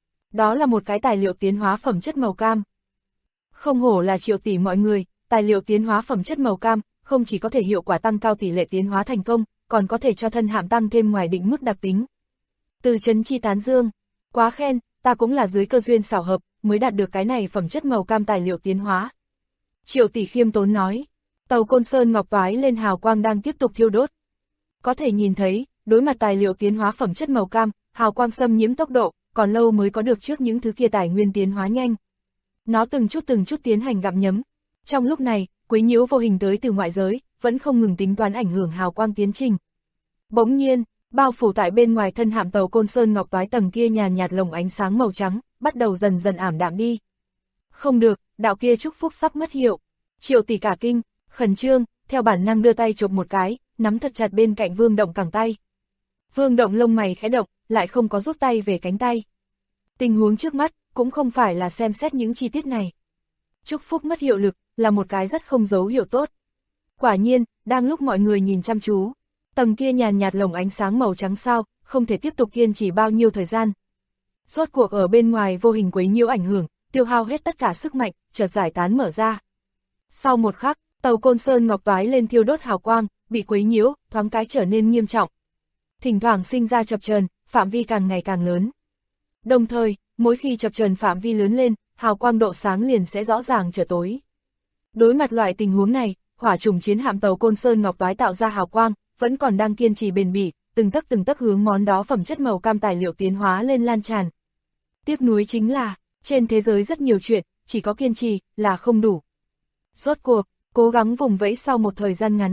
Speaker 2: Đó là một cái tài liệu tiến hóa phẩm chất màu cam. Không hổ là Triệu tỷ mọi người, tài liệu tiến hóa phẩm chất màu cam, không chỉ có thể hiệu quả tăng cao tỷ lệ tiến hóa thành công, còn có thể cho thân hạm tăng thêm ngoài định mức đặc tính. Từ Trấn Chi tán dương, quá khen, ta cũng là dưới cơ duyên xảo hợp, mới đạt được cái này phẩm chất màu cam tài liệu tiến hóa. Triệu tỷ khiêm tốn nói, tàu Côn Sơn Ngọc Toái lên hào quang đang tiếp tục thiêu đốt. Có thể nhìn thấy, đối mặt tài liệu tiến hóa phẩm chất màu cam, hào quang xâm nhiễm tốc độ, còn lâu mới có được trước những thứ kia tài nguyên tiến hóa nhanh. Nó từng chút tiến hành gặm nhấm. Trong lúc này, quấy nhiễu vô hình tới từ ngoại giới, vẫn không ngừng tính toán ảnh hưởng hào quang tiến trình. Bỗng nhiên, bao phủ tại bên ngoài thân hạm tàu Côn Sơn Ngọc Toái tầng kia nhàn nhạt lồng ánh sáng màu trắng, bắt đầu dần dần ảm đạm đi. Không được, đạo kia chúc phúc sắp mất hiệu. Triệu tỷ cả kinh, khẩn trương, theo bản năng đưa tay chộp một cái, nắm thật chặt bên cạnh Vương Động cẳng tay. Vương Động lông mày khẽ động, lại không có rút tay về cánh tay. Tình huống trước mắt, cũng không phải là xem xét những chi tiết này. Chúc phúc mất hiệu lực, là một cái rất không dấu hiệu tốt. Quả nhiên, đang lúc mọi người nhìn chăm chú, tầng kia nhàn nhạt lồng ánh sáng màu trắng sao, không thể tiếp tục kiên trì bao nhiêu thời gian. Rốt cuộc ở bên ngoài vô hình quấy nhiễu ảnh hưởng, tiêu hao hết tất cả sức mạnh, chợt giải tán mở ra. Sau một khắc, tàu Côn Sơn Ngọc Toái lên thiêu đốt hào quang, bị quấy nhiễu, thoáng cái trở nên nghiêm trọng. Thỉnh thoảng sinh ra chập chờn, phạm vi càng ngày càng lớn. Đồng thời, mỗi khi chập chờn phạm vi lớn lên, hào quang độ sáng liền sẽ rõ ràng trở tối. Đối mặt loại tình huống này, hỏa chủng chiến hạm tàu Côn Sơn Ngọc Toái tạo ra hào quang, vẫn còn đang kiên trì bền bỉ, từng tấc hướng món đó phẩm chất màu cam tài liệu tiến hóa lên lan tràn. Tiếc nuối chính là, trên thế giới rất nhiều chuyện, chỉ có kiên trì là không đủ. Rốt cuộc, cố gắng vùng vẫy sau một thời gian ngắn,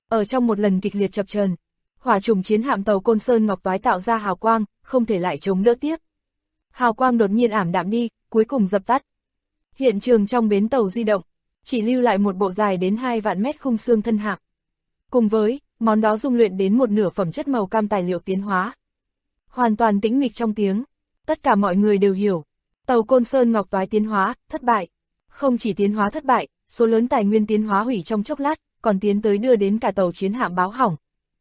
Speaker 2: Ở trong một lần kịch liệt chập chờn, hỏa trùng chiến hạm tàu Côn Sơn Ngọc Toái tạo ra hào quang, không thể lại chống đỡ tiếp. Hào quang đột nhiên ảm đạm đi, cuối cùng dập tắt. Hiện trường trong bến tàu di động, chỉ lưu lại một bộ dài đến 2 vạn mét khung xương thân hạm. Cùng với, món đó dung luyện đến một nửa phẩm chất màu cam tài liệu tiến hóa. Hoàn toàn tĩnh mịch trong tiếng, tất cả mọi người đều hiểu, tàu Côn Sơn Ngọc Toái tiến hóa, thất bại. Không chỉ tiến hóa thất bại, số lớn tài nguyên tiến hóa hủy trong chốc lát, còn tiến tới đưa đến cả tàu chiến hạm báo hỏng.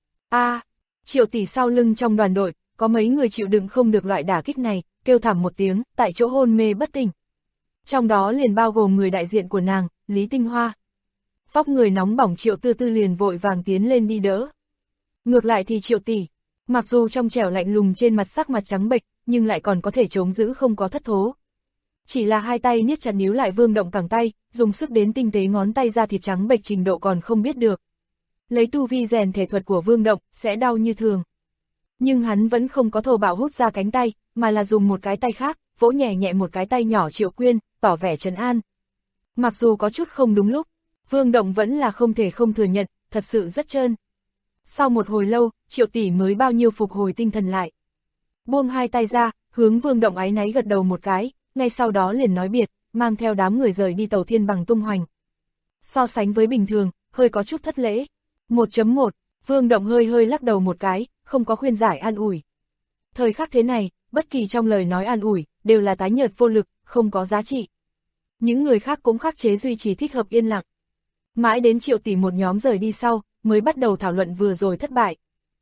Speaker 2: Triệu Tỷ sau lưng trong đoàn đội, có mấy người chịu đựng không được loại đả kích này, kêu thảm một tiếng, tại chỗ hôn mê bất tỉnh. Trong đó liền bao gồm người đại diện của nàng, Lý Tinh Hoa. Vóc người nóng bỏng Triệu Tư Tư liền vội vàng tiến lên đi đỡ. Ngược lại thì Triệu Tỷ, mặc dù trong trẻo lạnh lùng trên mặt sắc mặt trắng bệch, nhưng lại còn có thể chống giữ không có thất thố. Chỉ là hai tay niết chặt níu lại Vương Động cẳng tay, dùng sức đến tinh tế ngón tay ra thịt trắng bệch trình độ còn không biết được. Lấy tu vi rèn thể thuật của Vương Động, sẽ đau như thường. Nhưng hắn vẫn không có thô bạo hút ra cánh tay, mà là dùng một cái tay khác, vỗ nhẹ nhẹ một cái tay nhỏ Triệu Quyên, tỏ vẻ trấn an. Mặc dù có chút không đúng lúc, Vương Động vẫn là không thể không thừa nhận, thật sự rất trơn. Sau một hồi lâu, Triệu Tỷ mới bao nhiêu phục hồi tinh thần lại. Buông hai tay ra, hướng Vương Động áy náy gật đầu một cái, ngay sau đó liền nói biệt, mang theo đám người rời đi tàu Thiên Bằng tung hoành. So sánh với bình thường, hơi có chút thất lễ. 1.1, Vương Động hơi lắc đầu một cái, không có khuyên giải an ủi. Thời khắc thế này, bất kỳ trong lời nói an ủi, đều là tái nhợt vô lực, không có giá trị. Những người khác cũng khắc chế duy trì thích hợp yên lặng. Mãi đến Triệu Tỷ một nhóm rời đi sau, mới bắt đầu thảo luận vừa rồi thất bại.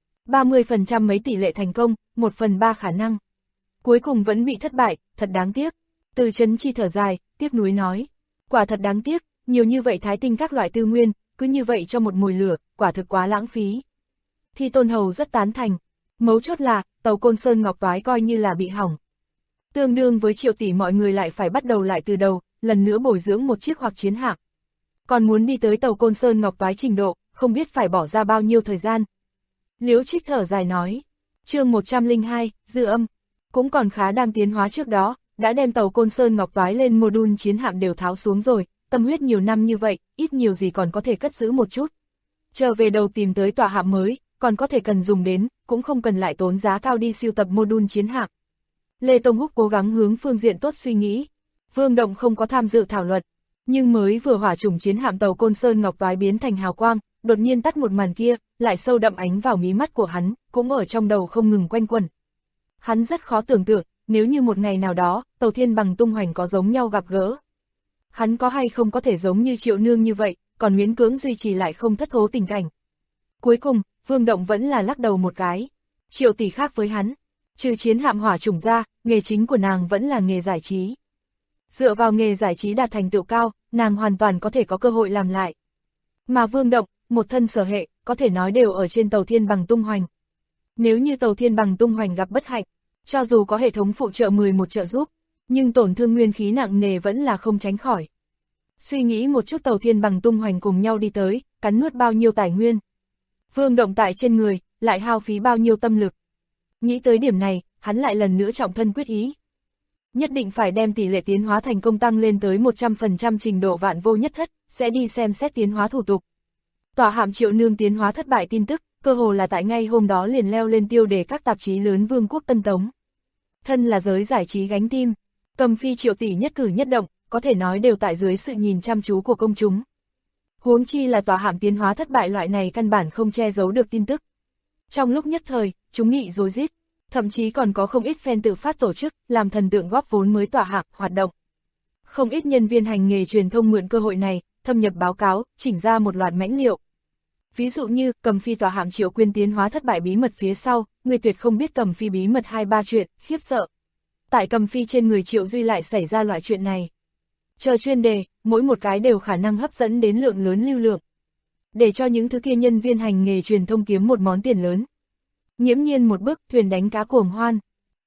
Speaker 2: 30% mấy tỷ lệ thành công, 1/3 khả năng. Cuối cùng vẫn bị thất bại, thật đáng tiếc. Từ Chấn Chi thở dài, tiếc nuối nói. Quả thật đáng tiếc, nhiều như vậy thái tinh các loại tư nguyên, cứ như vậy cho một mùi lửa, quả thực quá lãng phí. Thi Tôn Hầu rất tán thành. Mấu chốt là, tàu Côn Sơn Ngọc Toái coi như là bị hỏng. Tương đương với Triệu Tỷ mọi người lại phải bắt đầu lại từ đầu, lần nữa bồi dưỡng một chiếc hoặc chiến hạm. Còn muốn đi tới tàu Côn Sơn Ngọc Toái trình độ, không biết phải bỏ ra bao nhiêu thời gian. Liễu Trích thở dài nói. Chương 102, dư âm. Cũng còn khá đang tiến hóa trước đó, đã đem tàu Côn Sơn Ngọc Toái lên module chiến hạm đều tháo xuống rồi, tâm huyết nhiều năm như vậy, ít nhiều gì còn có thể cất giữ một chút. Chờ về đầu tìm tới tọa hạm mới, còn có thể cần dùng đến, cũng không cần lại tốn giá cao đi siêu tập module chiến hạm. Lê Tông Húc cố gắng hướng phương diện tốt suy nghĩ. Vương Động không có tham dự thảo luận, nhưng mới vừa hỏa trùng chiến hạm tàu Côn Sơn Ngọc Toái biến thành hào quang, đột nhiên tắt một màn kia, lại sâu đậm ánh vào mí mắt của hắn, cũng ở trong đầu không ngừng quanh quẩn. Hắn rất khó tưởng tượng, nếu như một ngày nào đó, tàu Thiên Bằng tung hoành có giống nhau gặp gỡ. Hắn có hay không có thể giống như Triệu Nương như vậy, còn miễn cưỡng duy trì lại không thất thố tình cảnh. Cuối cùng, Vương Động vẫn là lắc đầu một cái. Triệu Tỷ khác với hắn, trừ chiến hạm hỏa trùng ra, nghề chính của nàng vẫn là nghề giải trí. Dựa vào nghề giải trí đạt thành tựu cao, nàng hoàn toàn có thể có cơ hội làm lại. Mà Vương Động, một thân sở hệ, có thể nói đều ở trên tàu Thiên Bằng tung hoành. Nếu như tàu Thiên Bằng tung hoành gặp bất hạnh, cho dù có hệ thống phụ trợ 11 trợ giúp, nhưng tổn thương nguyên khí nặng nề vẫn là không tránh khỏi. Suy nghĩ một chút tàu Thiên Bằng tung hoành cùng nhau đi tới, cắn nuốt bao nhiêu tài nguyên. Vương Động tại trên người, lại hao phí bao nhiêu tâm lực. Nghĩ tới điểm này, hắn lại lần nữa trọng thân quyết ý. Nhất định phải đem tỷ lệ tiến hóa thành công tăng lên tới 100% trình độ vạn vô nhất thất, sẽ đi xem xét tiến hóa thủ tục. Tòa hạm Triệu Nương tiến hóa thất bại tin tức, cơ hồ là tại ngay hôm đó liền leo lên tiêu đề các tạp chí lớn Vương quốc Tân Tống. Thân là giới giải trí gánh tim, Cầm Phi Triệu Tỷ nhất cử nhất động, có thể nói đều tại dưới sự nhìn chăm chú của công chúng. Huống chi là tòa hạm tiến hóa thất bại loại này căn bản không che giấu được tin tức. Trong lúc nhất thời, chúng nghị rối rít, thậm chí còn có không ít fan tự phát tổ chức, làm thần tượng góp vốn mới tòa hạm hoạt động. Không ít nhân viên hành nghề truyền thông mượn cơ hội này, thâm nhập báo cáo, chỉnh ra một loạt mãnh liệu. Ví dụ như, Cầm Phi tòa hạm Triệu Quyên tiến hóa thất bại bí mật phía sau, người tuyệt không biết Cầm Phi bí mật 2-3 chuyện, khiếp sợ. Tại Cầm Phi trên người Triệu Duy lại xảy ra loại chuyện này. Chờ chuyên đề, mỗi một cái đều khả năng hấp dẫn đến lượng lớn lưu lượng. Để cho những thứ kia nhân viên hành nghề truyền thông kiếm một món tiền lớn. Nghiễm nhiên một bức thuyền đánh cá cuồng hoan.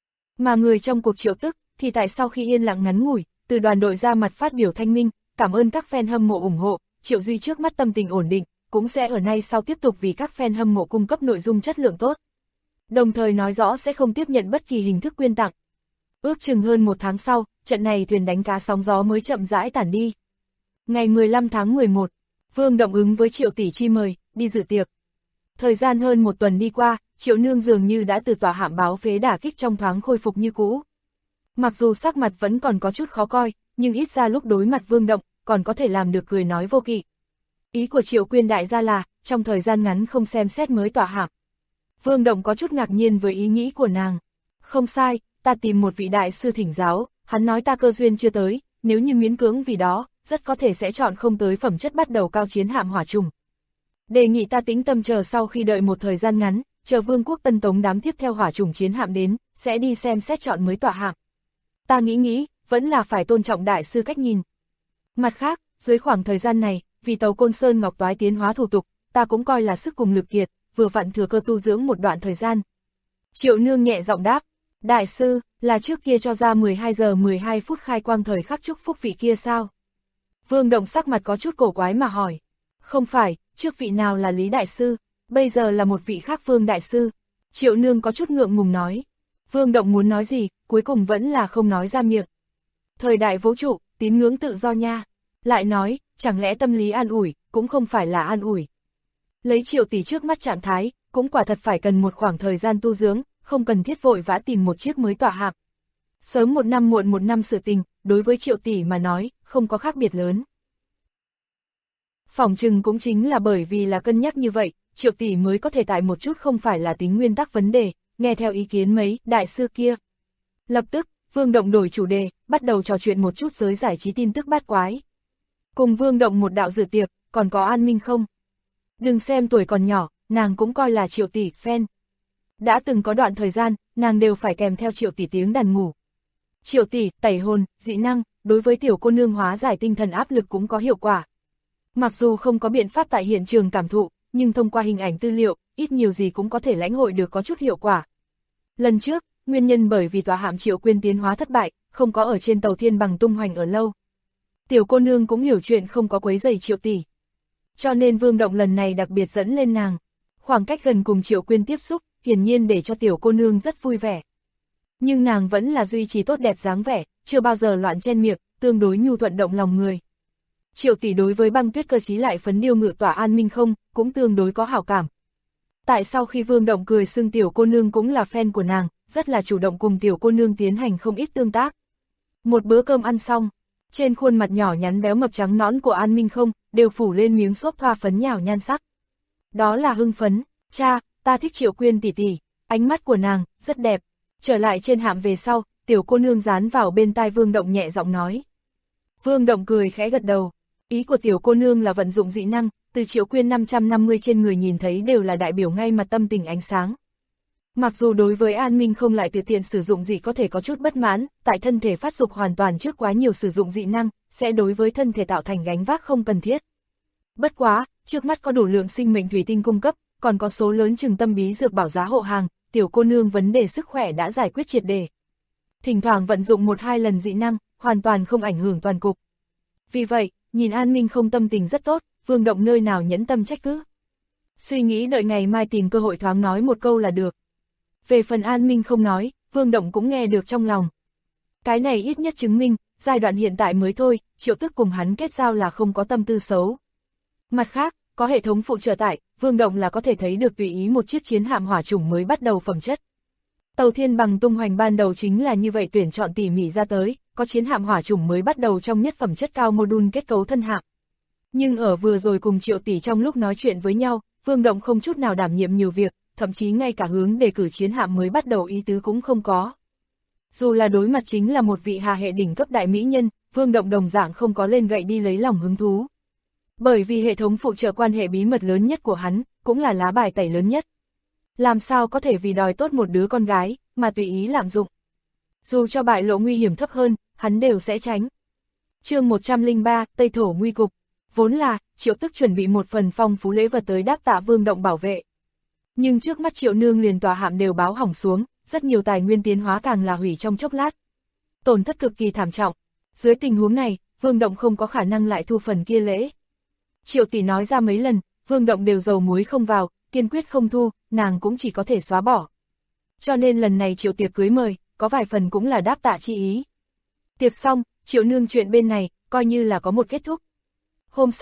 Speaker 2: Mà người trong cuộc Triệu tức, thì tại sau khi yên lặng ngắn ngủi, từ đoàn đội ra mặt phát biểu thanh minh, cảm ơn các fan hâm mộ ủng hộ, Triệu Duy trước mắt tâm tình ổn định, cũng sẽ ở nay sau tiếp tục vì các fan hâm mộ cung cấp nội dung chất lượng tốt. Đồng thời nói rõ sẽ không tiếp nhận bất kỳ hình thức quyên tặng. Ước chừng hơn một tháng sau, trận này thuyền đánh cá sóng gió mới chậm rãi tản đi. Ngày 15 tháng 11, Vương Động ứng với Triệu tỷ chi mời, đi dự tiệc. Thời gian hơn 1 tuần đi qua, Triệu Nương dường như đã từ tòa hạm báo phế đả kích trong thoáng khôi phục như cũ. Mặc dù sắc mặt vẫn còn có chút khó coi, nhưng ít ra lúc đối mặt Vương Động, còn có thể làm được cười nói vô kỵ. Ý của Triệu Quyên đại gia là, trong thời gian ngắn không xem xét mới tòa hạm. Vương Động có chút ngạc nhiên với ý nghĩ của nàng. Không sai, ta tìm một vị đại sư thỉnh giáo, hắn nói ta cơ duyên chưa tới, nếu như miễn cưỡng vì đó, rất có thể sẽ chọn không tới phẩm chất bắt đầu cao chiến hạm hỏa trùng. Đề nghị ta tĩnh tâm chờ sau khi đợi một thời gian ngắn, chờ Vương quốc Tân Tống đám tiếp theo hỏa trùng chiến hạm đến, sẽ đi xem xét chọn mới tòa hạm. Ta nghĩ, vẫn là phải tôn trọng đại sư cách nhìn. Mặt khác, dưới khoảng thời gian này, vì tàu Côn Sơn Ngọc Toái tiến hóa thủ tục, ta cũng coi là sức cùng lực kiệt, vừa vặn thừa cơ tu dưỡng một đoạn thời gian. Triệu Nương nhẹ giọng đáp, đại sư, là trước kia cho ra 12 giờ 12 phút khai quang thời khắc chúc phúc vị kia sao? Vương Động sắc mặt có chút cổ quái mà hỏi. Không phải, trước vị nào là Lý đại sư, bây giờ là một vị khác Vương đại sư. Triệu Nương có chút ngượng ngùng nói. Vương Động muốn nói gì, cuối cùng vẫn là không nói ra miệng. Thời đại vũ trụ, tín ngưỡng tự do nha. Lại nói, chẳng lẽ tâm lý an ủi, cũng không phải là an ủi. Lấy Triệu tỷ trước mắt trạng thái, cũng quả thật phải cần một khoảng thời gian tu dưỡng, không cần thiết vội vã tìm một chiếc mới tỏa hạm. Sớm 1 năm muộn 1 năm sự tình, đối với Triệu tỷ mà nói, không có khác biệt lớn. Phỏng chừng cũng chính là bởi vì là cân nhắc như vậy, Triệu tỷ mới có thể tại một chút không phải là tính nguyên tắc vấn đề, nghe theo ý kiến mấy đại sư kia. Lập tức, Vương Động đổi chủ đề, bắt đầu trò chuyện một chút giới giải trí tin tức bát quái. Cùng Vương Động một đạo dự tiệc, còn có An Minh không? Đừng xem tuổi còn nhỏ, nàng cũng coi là Triệu tỷ fan. Đã từng có đoạn thời gian, nàng đều phải kèm theo Triệu tỷ tiếng đàn ngủ. Triệu tỷ, tẩy hồn, dị năng, đối với tiểu cô nương hóa giải tinh thần áp lực cũng có hiệu quả. Mặc dù không có biện pháp tại hiện trường cảm thụ, nhưng thông qua hình ảnh tư liệu, ít nhiều gì cũng có thể lãnh hội được có chút hiệu quả. Lần trước, nguyên nhân bởi vì tòa hạm Triệu Quyên tiến hóa thất bại, không có ở trên tàu Thiên Bằng tung hoành ở lâu. Tiểu cô nương cũng hiểu chuyện không có quấy rầy Triệu tỷ. Cho nên Vương Động lần này đặc biệt dẫn lên nàng. Khoảng cách gần cùng Triệu Quyên tiếp xúc, hiển nhiên để cho tiểu cô nương rất vui vẻ. Nhưng nàng vẫn là duy trì tốt đẹp dáng vẻ, chưa bao giờ loạn chen miệng, tương đối nhu thuận động lòng người. Triệu tỷ đối với Băng Tuyết cơ chí lại phấn điêu ngự tỏa An Minh không, cũng tương đối có hảo cảm. Tại sau khi Vương Động cười xưng tiểu cô nương cũng là fan của nàng, rất là chủ động cùng tiểu cô nương tiến hành không ít tương tác. Một bữa cơm ăn xong, trên khuôn mặt nhỏ nhắn béo mập trắng nõn của An Minh không, đều phủ lên miếng xốp thoa phấn nhào nhan sắc. Đó là hưng phấn, cha, ta thích Triệu Quyên tỷ tỷ, ánh mắt của nàng, rất đẹp. Trở lại trên hạm về sau, tiểu cô nương dán vào bên tai Vương Động nhẹ giọng nói. Vương Động cười khẽ gật đầu, ý của tiểu cô nương là vận dụng dị năng, từ Triệu Quyên 550 trên người nhìn thấy đều là đại biểu ngay mặt tâm tình ánh sáng. Mặc dù đối với An Minh không lại tự tiện sử dụng dị có thể có chút bất mãn, tại thân thể phát dục hoàn toàn trước quá nhiều sử dụng dị năng, sẽ đối với thân thể tạo thành gánh vác không cần thiết. Bất quá, trước mắt có đủ lượng sinh mệnh thủy tinh cung cấp, còn có số lớn chừng tâm bí dược bảo giá hộ hàng, tiểu cô nương vấn đề sức khỏe đã giải quyết triệt đề. Thỉnh thoảng vận dụng 1-2 lần dị năng, hoàn toàn không ảnh hưởng toàn cục. Vì vậy, nhìn An Minh không tâm tình rất tốt, Vương Động nơi nào nhẫn tâm trách cứ. Suy nghĩ đợi ngày mai tìm cơ hội thoáng nói một câu là được. Về phần An Minh không nói, Vương Động cũng nghe được trong lòng. Cái này ít nhất chứng minh, giai đoạn hiện tại mới thôi, Triệu Tức cùng hắn kết giao là không có tâm tư xấu. Mặt khác, có hệ thống phụ trợ tại, Vương Động là có thể thấy được tùy ý một chiếc chiến hạm hỏa chủng mới bắt đầu phẩm chất. Tàu Thiên Bằng tung hoành ban đầu chính là như vậy tuyển chọn tỉ mỉ ra tới, có chiến hạm hỏa chủng mới bắt đầu trong nhất phẩm chất cao module kết cấu thân hạm. Nhưng ở vừa rồi cùng Triệu tỷ trong lúc nói chuyện với nhau, Vương Động không chút nào đảm nhiệm nhiều việc, thậm chí ngay cả hướng đề cử chiến hạm mới bắt đầu ý tứ cũng không có. Dù là đối mặt chính là một vị hà hệ đỉnh cấp đại mỹ nhân, Vương Động đồng dạng không có lên gậy đi lấy lòng hứng thú. Bởi vì hệ thống phụ trợ quan hệ bí mật lớn nhất của hắn, cũng là lá bài tẩy lớn nhất. Làm sao có thể vì đòi tốt một đứa con gái, mà tùy ý lạm dụng. Dù cho bại lộ nguy hiểm thấp hơn, hắn đều sẽ tránh. Chương 103, Tây Thổ nguy cục. Vốn là, Triệu Tức chuẩn bị một phần phong phú lễ vật tới đáp tạ Vương Động bảo vệ. Nhưng trước mắt Triệu Nương liền tòa hạm đều báo hỏng xuống, rất nhiều tài nguyên tiến hóa càng là hủy trong chốc lát. Tổn thất cực kỳ thảm trọng. Dưới tình huống này, Vương Động không có khả năng lại thu phần kia lễ. Triệu tỷ nói ra mấy lần, Vương Động đều dầu muối không vào, kiên quyết không thu, nàng cũng chỉ có thể xóa bỏ. Cho nên lần này Triệu tiệc cưới mời, có vài phần cũng là đáp tạ chi ý. Tiệc xong, Triệu Nương chuyện bên này, coi như là có một kết thúc. Hôm sau,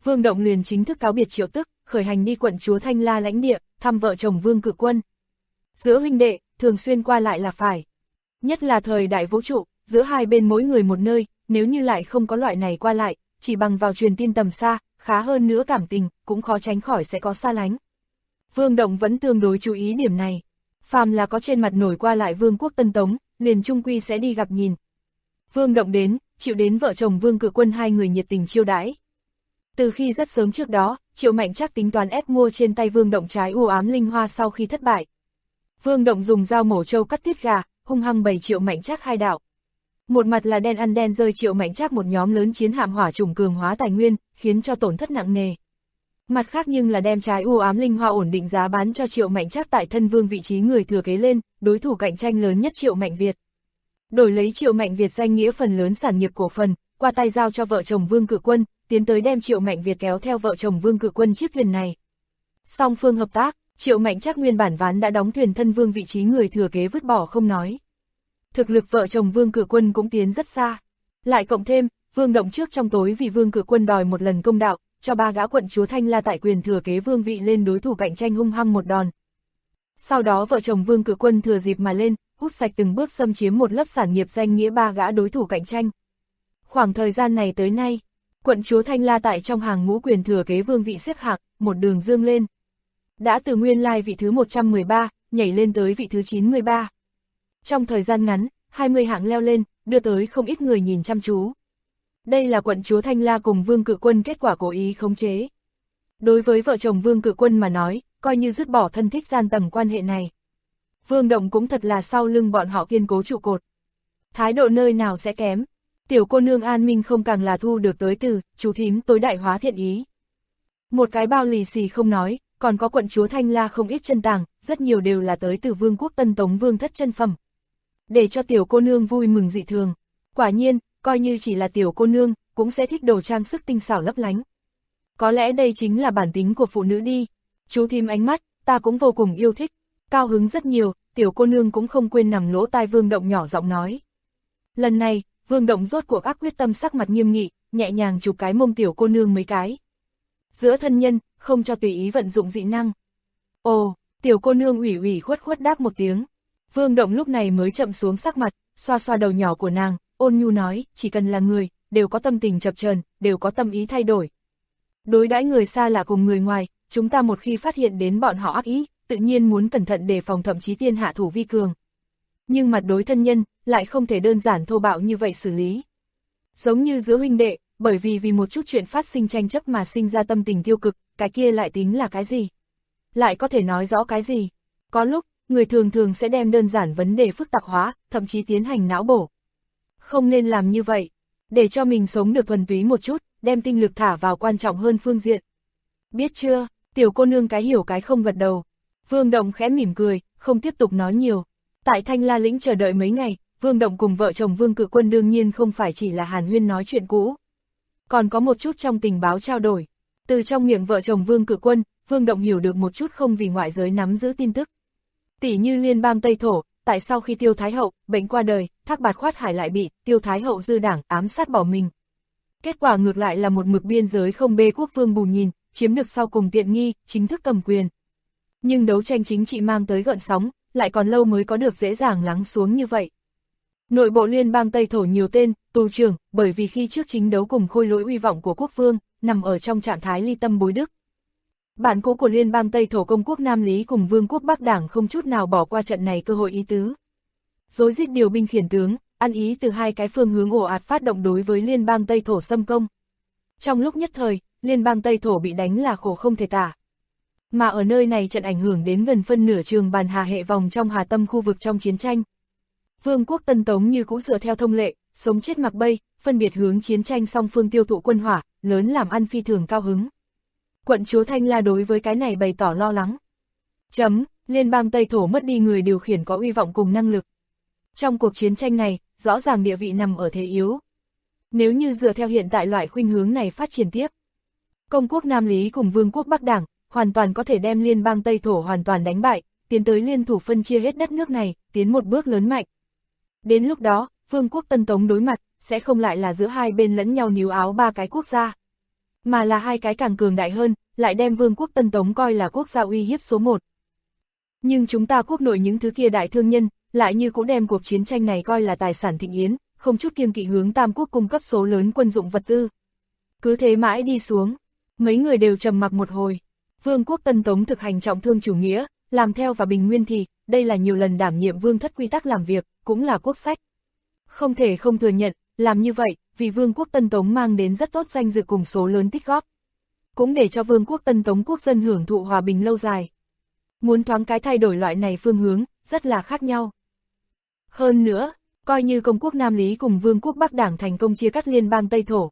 Speaker 2: Vương Động liền chính thức cáo biệt Triệu Tức, khởi hành đi quận chúa Thanh La lãnh địa, thăm vợ chồng Vương Cự Quân. Giữa huynh đệ, thường xuyên qua lại là phải. Nhất là thời đại vũ trụ, giữa hai bên mỗi người một nơi, nếu như lại không có loại này qua lại, chỉ bằng vào truyền tin tầm xa, khá hơn nữa cảm tình, cũng khó tránh khỏi sẽ có xa lánh. Vương Động vẫn tương đối chú ý điểm này. Phàm là có trên mặt nổi qua lại Vương quốc Tân Tống, liền trung quy sẽ đi gặp nhìn. Vương Động đến, chịu đến vợ chồng Vương Cự Quân hai người nhiệt tình chiêu đãi. Từ khi rất sớm trước đó, Triệu Mạnh Trác tính toán ép mua trên tay Vương Động trái u ám linh hoa sau khi thất bại. Vương Động dùng dao mổ trâu cắt tiết gà, hung hăng bày Triệu Mạnh Trác hai đạo. Một mặt là đen ăn đen rơi Triệu Mạnh Trác một nhóm lớn chiến hạm hỏa trùng cường hóa tài nguyên, khiến cho tổn thất nặng nề. Mặt khác nhưng là đem trái u ám linh hoa ổn định giá bán cho Triệu Mạnh Trác tại thân vương vị trí người thừa kế lên, đối thủ cạnh tranh lớn nhất Triệu Mạnh Việt. Đổi lấy Triệu Mạnh Việt danh nghĩa phần lớn sản nghiệp cổ phần, qua tay giao cho vợ chồng Vương Cự Quân, tiến tới đem Triệu Mạnh Việt kéo theo vợ chồng Vương Cự Quân chiếc thuyền này. Song phương hợp tác, Triệu Mạnh Trác nguyên bản ván đã đóng thuyền thân vương vị trí người thừa kế vứt bỏ không nói. Thực lực vợ chồng Vương Cự Quân cũng tiến rất xa. Lại cộng thêm, Vương Động trước trong tối vì Vương Cự Quân đòi một lần công đạo, cho ba gã quận chúa Thanh La tại quyền thừa kế vương vị lên đối thủ cạnh tranh hung hăng một đòn. Sau đó vợ chồng Vương Cự Quân thừa dịp mà lên, hút sạch từng bước xâm chiếm một lớp sản nghiệp danh nghĩa ba gã đối thủ cạnh tranh. Khoảng thời gian này tới nay, quận chúa Thanh La tại trong hàng ngũ quyền thừa kế vương vị xếp hạng, một đường dương lên. Đã từ nguyên lai vị thứ 113, nhảy lên tới vị thứ 93. Trong thời gian ngắn, 20 hạng leo lên, đưa tới không ít người nhìn chăm chú. Đây là quận chúa Thanh La cùng Vương Cự Quân kết quả cố ý khống chế. Đối với vợ chồng Vương Cự Quân mà nói, coi như dứt bỏ thân thích gian tầng quan hệ này. Vương Động cũng thật là sau lưng bọn họ kiên cố trụ cột. Thái độ nơi nào sẽ kém. Tiểu cô nương An Minh không càng là thu được tới từ, chú thím tối đại hóa thiện ý. Một cái bao lì xì không nói, còn có quận chúa Thanh La không ít chân tàng, rất nhiều đều là tới từ Vương quốc Tân Tống Vương thất chân phẩm. Để cho tiểu cô nương vui mừng dị thường. Quả nhiên, coi như chỉ là tiểu cô nương, cũng sẽ thích đồ trang sức tinh xảo lấp lánh. Có lẽ đây chính là bản tính của phụ nữ đi. Chú thím ánh mắt, ta cũng vô cùng yêu thích. Cao hứng rất nhiều, tiểu cô nương cũng không quên nằm lỗ tai Vương Động nhỏ giọng nói. Lần này, Vương Động rốt cuộc ác quyết tâm sắc mặt nghiêm nghị, nhẹ nhàng chụp cái mông tiểu cô nương mấy cái. Giữa thân nhân, không cho tùy ý vận dụng dị năng. Ồ, tiểu cô nương ủy ủy khuất khuất đáp một tiếng. Vương Động lúc này mới chậm xuống sắc mặt, xoa xoa đầu nhỏ của nàng, ôn nhu nói, chỉ cần là người, đều có tâm tình chập chờn, đều có tâm ý thay đổi. Đối đãi người xa lạ cùng người ngoài, chúng ta một khi phát hiện đến bọn họ ác ý, tự nhiên muốn cẩn thận đề phòng, thậm chí tiên hạ thủ vi cường. Nhưng mặt đối thân nhân, lại không thể đơn giản thô bạo như vậy xử lý. Giống như giữa huynh đệ, bởi vì một chút chuyện phát sinh tranh chấp mà sinh ra tâm tình tiêu cực, cái kia lại tính là cái gì? Lại có thể nói rõ cái gì? Có lúc, người thường thường sẽ đem đơn giản vấn đề phức tạp hóa, thậm chí tiến hành não bổ. Không nên làm như vậy, để cho mình sống được thuần túy một chút, đem tinh lực thả vào quan trọng hơn phương diện. Biết chưa, tiểu cô nương cái hiểu cái không gật đầu. Vương Động khẽ mỉm cười, không tiếp tục nói nhiều. Tại Thanh La Lĩnh chờ đợi mấy ngày, Vương Động cùng vợ chồng Vương Cự Quân đương nhiên không phải chỉ là hàn huyên nói chuyện cũ. Còn có một chút trong tình báo trao đổi. Từ trong miệng vợ chồng Vương Cự Quân, Vương Động hiểu được một chút không vì ngoại giới nắm giữ tin tức. Tỷ như liên bang Tây Thổ, tại sau khi Tiêu Thái Hậu bệnh qua đời, Thác Bạt Khoát Hải lại bị Tiêu Thái Hậu dư đảng ám sát bỏ mình. Kết quả ngược lại là một mực biên giới không bê quốc vương bù nhìn, chiếm được sau cùng tiện nghi, chính thức cầm quyền. Nhưng đấu tranh chính trị mang tới gợn sóng, lại còn lâu mới có được dễ dàng lắng xuống như vậy. Nội bộ liên bang Tây Thổ nhiều tên, tù trưởng, bởi vì khi trước chính đấu cùng khôi lỗi uy vọng của quốc vương, nằm ở trong trạng thái ly tâm bối đức. Bản cố của liên bang Tây Thổ công quốc Nam Lý cùng vương quốc Bắc Đảng không chút nào bỏ qua trận này cơ hội ý tứ. Rối rít điều binh khiển tướng, ăn ý từ hai cái phương hướng ồ ạt phát động đối với liên bang Tây Thổ xâm công. Trong lúc nhất thời, liên bang Tây Thổ bị đánh là khổ không thể tả. Mà ở nơi này trận ảnh hưởng đến gần phân nửa trường bàn hà hệ vòng trong hà tâm khu vực trong chiến tranh. Vương quốc Tân Tống như cũ dựa theo thông lệ, sống chết mặc bay, phân biệt hướng chiến tranh song phương tiêu thụ quân hỏa, lớn làm ăn phi thường cao hứng. Quận chúa Thanh La đối với cái này bày tỏ lo lắng. Liên bang Tây Thổ mất đi người điều khiển có uy vọng cùng năng lực. Trong cuộc chiến tranh này, rõ ràng địa vị nằm ở thế yếu. Nếu như dựa theo hiện tại loại khuynh hướng này phát triển tiếp, công quốc Nam Lý cùng vương quốc Bắc Đảng, hoàn toàn có thể đem liên bang Tây Thổ hoàn toàn đánh bại, tiến tới liên thủ phân chia hết đất nước này, tiến một bước lớn mạnh. Đến lúc đó, vương quốc Tân Tống đối mặt, sẽ không lại là giữa hai bên lẫn nhau níu áo ba cái quốc gia. mà là hai cái càng cường đại hơn, lại đem Vương quốc Tân Tống coi là quốc gia uy hiếp số 1. Nhưng chúng ta quốc nội những thứ kia đại thương nhân, lại như cũng đem cuộc chiến tranh này coi là tài sản thịnh yến, không chút kiêng kỵ hướng Tam quốc cung cấp số lớn quân dụng vật tư. Cứ thế mãi đi xuống, mấy người đều trầm mặc một hồi. Vương quốc Tân Tống thực hành trọng thương chủ nghĩa, làm theo và bình nguyên thì, đây là nhiều lần đảm nhiệm vương thất quy tắc làm việc, cũng là quốc sách. Không thể không thừa nhận, làm như vậy, vì Vương quốc Tân Tống mang đến rất tốt danh dự cùng số lớn tích góp. Cũng để cho Vương quốc Tân Tống quốc dân hưởng thụ hòa bình lâu dài. Muốn thoáng cái thay đổi loại này phương hướng, rất là khác nhau. Hơn nữa, coi như công quốc Nam Lý cùng Vương quốc Bắc Đảng thành công chia cắt liên bang Tây Thổ.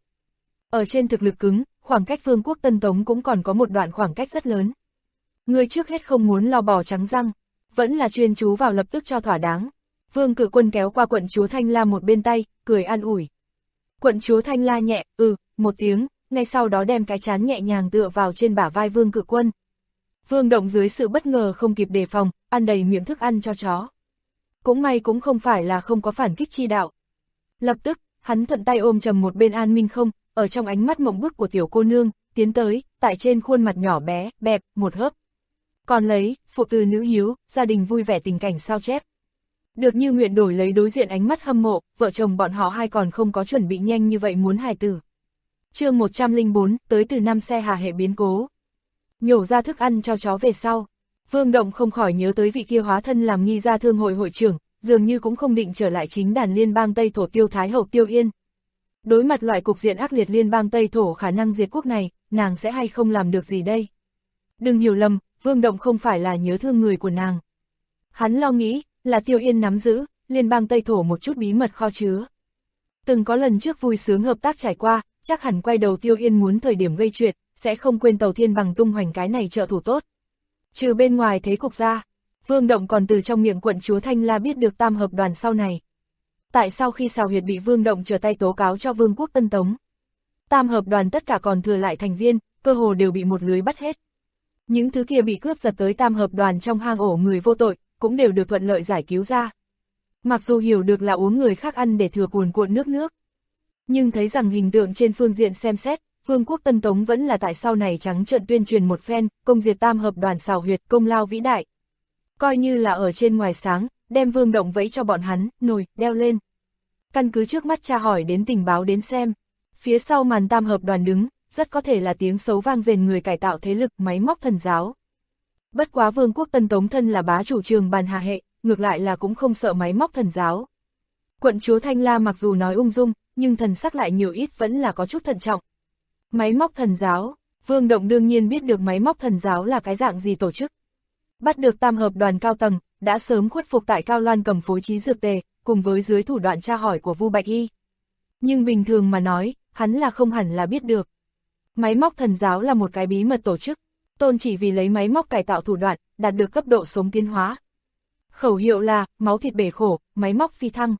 Speaker 2: Ở trên thực lực cứng, khoảng cách Vương quốc Tân Tống cũng còn có một đoạn khoảng cách rất lớn. Người trước hết không muốn lo bò trắng răng, vẫn là chuyên chú vào lập tức cho thỏa đáng. Vương Cự Quân kéo qua quận chúa Thanh La một bên tay, cười an ủi. Quận chúa Thanh La nhẹ, một tiếng, ngay sau đó đem cái trán nhẹ nhàng tựa vào trên bả vai Vương Cự Quân. Vương Động dưới sự bất ngờ không kịp đề phòng, ăn đầy miệng thức ăn cho chó. Cũng may cũng không phải là không có phản kích chi đạo. Lập tức, hắn thuận tay ôm chầm một bên An Minh Không, ở trong ánh mắt mộng bức của tiểu cô nương, tiến tới, tại trên khuôn mặt nhỏ bé, bẹp, một hớp. Còn lấy, phụ từ nữ hiếu, gia đình vui vẻ tình cảnh sao chép. Được như nguyện đổi lấy đối diện ánh mắt hâm mộ, vợ chồng bọn họ hai còn không có chuẩn bị nhanh như vậy muốn hài tử. Chương 104, tới từ 5 xe hà hệ biến cố. Nhổ ra thức ăn cho chó về sau. Vương Động không khỏi nhớ tới vị kia hóa thân làm nghi gia thương hội hội trưởng, dường như cũng không định trở lại chính đàn liên bang Tây Thổ Tiêu Thái Hậu Tiêu Yên. Đối mặt loại cục diện ác liệt liên bang Tây Thổ khả năng diệt quốc này, nàng sẽ hay không làm được gì đây? Đừng hiểu lầm, Vương Động không phải là nhớ thương người của nàng. Hắn lo nghĩ, là Tiêu Yên nắm giữ, liên bang Tây Thổ một chút bí mật kho chứa. Từng có lần trước vui sướng hợp tác trải qua, chắc hẳn quay đầu Tiêu Yên muốn thời điểm gây chuyện, sẽ không quên Tàu Thiên Bằng tung hoành cái này trợ thủ tốt. Trừ bên ngoài thế cục ra, Vương Động còn từ trong miệng quận chúa Thanh La biết được Tam Hợp Đoàn sau này. Tại sao khi Sào Huyệt bị Vương Động trở tay tố cáo cho Vương quốc Tân Tống, Tam Hợp Đoàn tất cả còn thừa lại thành viên, cơ hồ đều bị một lưới bắt hết. Những thứ kia bị cướp giật tới Tam Hợp Đoàn trong hang ổ người vô tội, cũng đều được thuận lợi giải cứu ra. Mặc dù hiểu được là uống người khác ăn để thừa cuồn cuộn nước, nhưng thấy rằng hình tượng trên phương diện xem xét, Vương quốc Tân Tống vẫn là tại sau này trắng trợn tuyên truyền một phen, công diệt Tam Hợp Đoàn Sào Huyệt, công lao vĩ đại. Coi như là ở trên ngoài sáng, đem Vương Động vẫy cho bọn hắn, nồi, đeo lên. Căn cứ trước mắt tra hỏi đến tình báo đến xem, phía sau màn Tam Hợp Đoàn đứng, rất có thể là tiếng xấu vang dền người cải tạo thế lực máy móc thần giáo. Bất quá Vương quốc Tân Tống thân là bá chủ trường bàn hà hệ, ngược lại là cũng không sợ máy móc thần giáo. Quận chúa Thanh La mặc dù nói ung dung, nhưng thần sắc lại nhiều ít vẫn là có chút thận trọng. Máy móc thần giáo, Vương Động đương nhiên biết được máy móc thần giáo là cái dạng gì tổ chức. Bắt được Tam Hợp Đoàn cao tầng, đã sớm khuất phục tại Cao Loan cầm phối trí dược tề, cùng với dưới thủ đoạn tra hỏi của Vu Bạch Y. Nhưng bình thường mà nói, hắn là không hẳn là biết được. Máy móc thần giáo là một cái bí mật tổ chức, tôn chỉ vì lấy máy móc cải tạo thủ đoạn, đạt được cấp độ sống tiến hóa. Khẩu hiệu là, máu thịt bể khổ, máy móc phi thăng.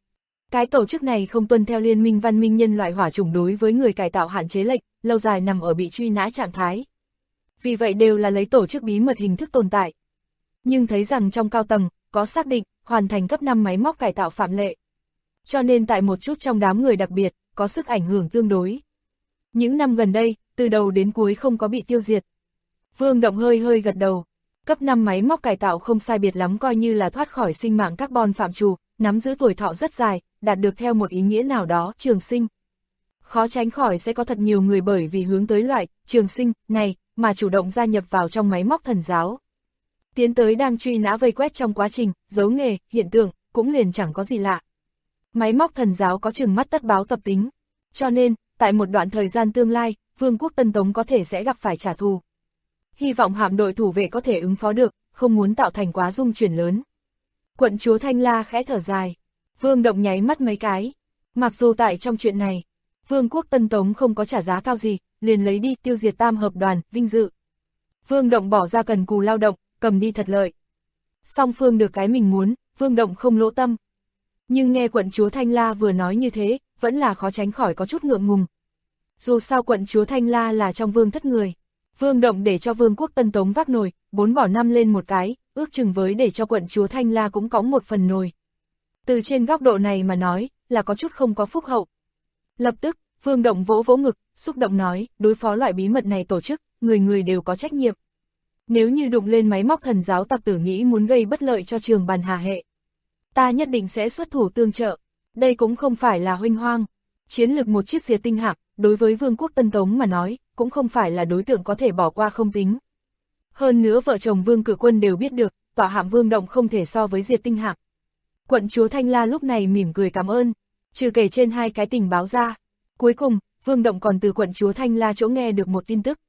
Speaker 2: Cái tổ chức này không tuân theo liên minh văn minh nhân loại hỏa chủng đối với người cải tạo hạn chế lệnh, lâu dài nằm ở bị truy nã trạng thái. Vì vậy đều là lấy tổ chức bí mật hình thức tồn tại. Nhưng thấy rằng trong cao tầng, có xác định, hoàn thành cấp 5 máy móc cải tạo phạm lệ. Cho nên tại một chút trong đám người đặc biệt, có sức ảnh hưởng tương đối. Những năm gần đây, từ đầu đến cuối không có bị tiêu diệt. Vương Động hơi gật đầu. Cấp 5 máy móc cải tạo không sai biệt lắm coi như là thoát khỏi sinh mạng carbon phạm trù, nắm giữ tuổi thọ rất dài, đạt được theo một ý nghĩa nào đó, trường sinh. Khó tránh khỏi sẽ có thật nhiều người bởi vì hướng tới loại, trường sinh, này, mà chủ động gia nhập vào trong máy móc thần giáo. Tiến tới đang truy nã vây quét trong quá trình, giấu nghề, hiện tượng, cũng liền chẳng có gì lạ. Máy móc thần giáo có chừng mắt tất báo tập tính. Cho nên, tại một đoạn thời gian tương lai, Vương quốc Tân Tống có thể sẽ gặp phải trả thù. Hy vọng hạm đội thủ vệ có thể ứng phó được, không muốn tạo thành quá rung chuyển lớn. Quận chúa Thanh La khẽ thở dài. Vương Động nháy mắt mấy cái. Mặc dù tại trong chuyện này, Vương quốc Tân Tống không có trả giá cao gì, liền lấy đi tiêu diệt Tam Hợp Đoàn, vinh dự. Vương Động bỏ ra cần cù lao động, cầm đi thật lợi. Song phương được cái mình muốn, Vương Động không lỗ tâm. Nhưng nghe quận chúa Thanh La vừa nói như thế, vẫn là khó tránh khỏi có chút ngượng ngùng. Dù sao quận chúa Thanh La là trong vương thất người. Vương Động để cho Vương quốc Tân Tống vác nồi, 4 bỏ 5 lên một cái, ước chừng với để cho quận chúa Thanh La cũng cõng một phần nồi. Từ trên góc độ này mà nói, là có chút không có phúc hậu. Lập tức, Vương Động vỗ vỗ ngực, xúc động nói, đối phó loại bí mật này tổ chức, người người đều có trách nhiệm. Nếu như đụng lên máy móc thần giáo tặc tử nghĩ muốn gây bất lợi cho Trường Bàn Hà hệ, ta nhất định sẽ xuất thủ tương trợ. Đây cũng không phải là huênh hoang. Chiến lược một chiếc diệt tinh hạm, đối với Vương quốc Tân Tống mà nói, cũng không phải là đối tượng có thể bỏ qua không tính. Hơn nữa vợ chồng Vương Cử Quân đều biết được, tọa hạm Vương Động không thể so với diệt tinh hạm. Quận chúa Thanh La lúc này mỉm cười cảm ơn, trừ kể trên hai cái tình báo ra. Cuối cùng, Vương Động còn từ quận chúa Thanh La chỗ nghe được một tin tức.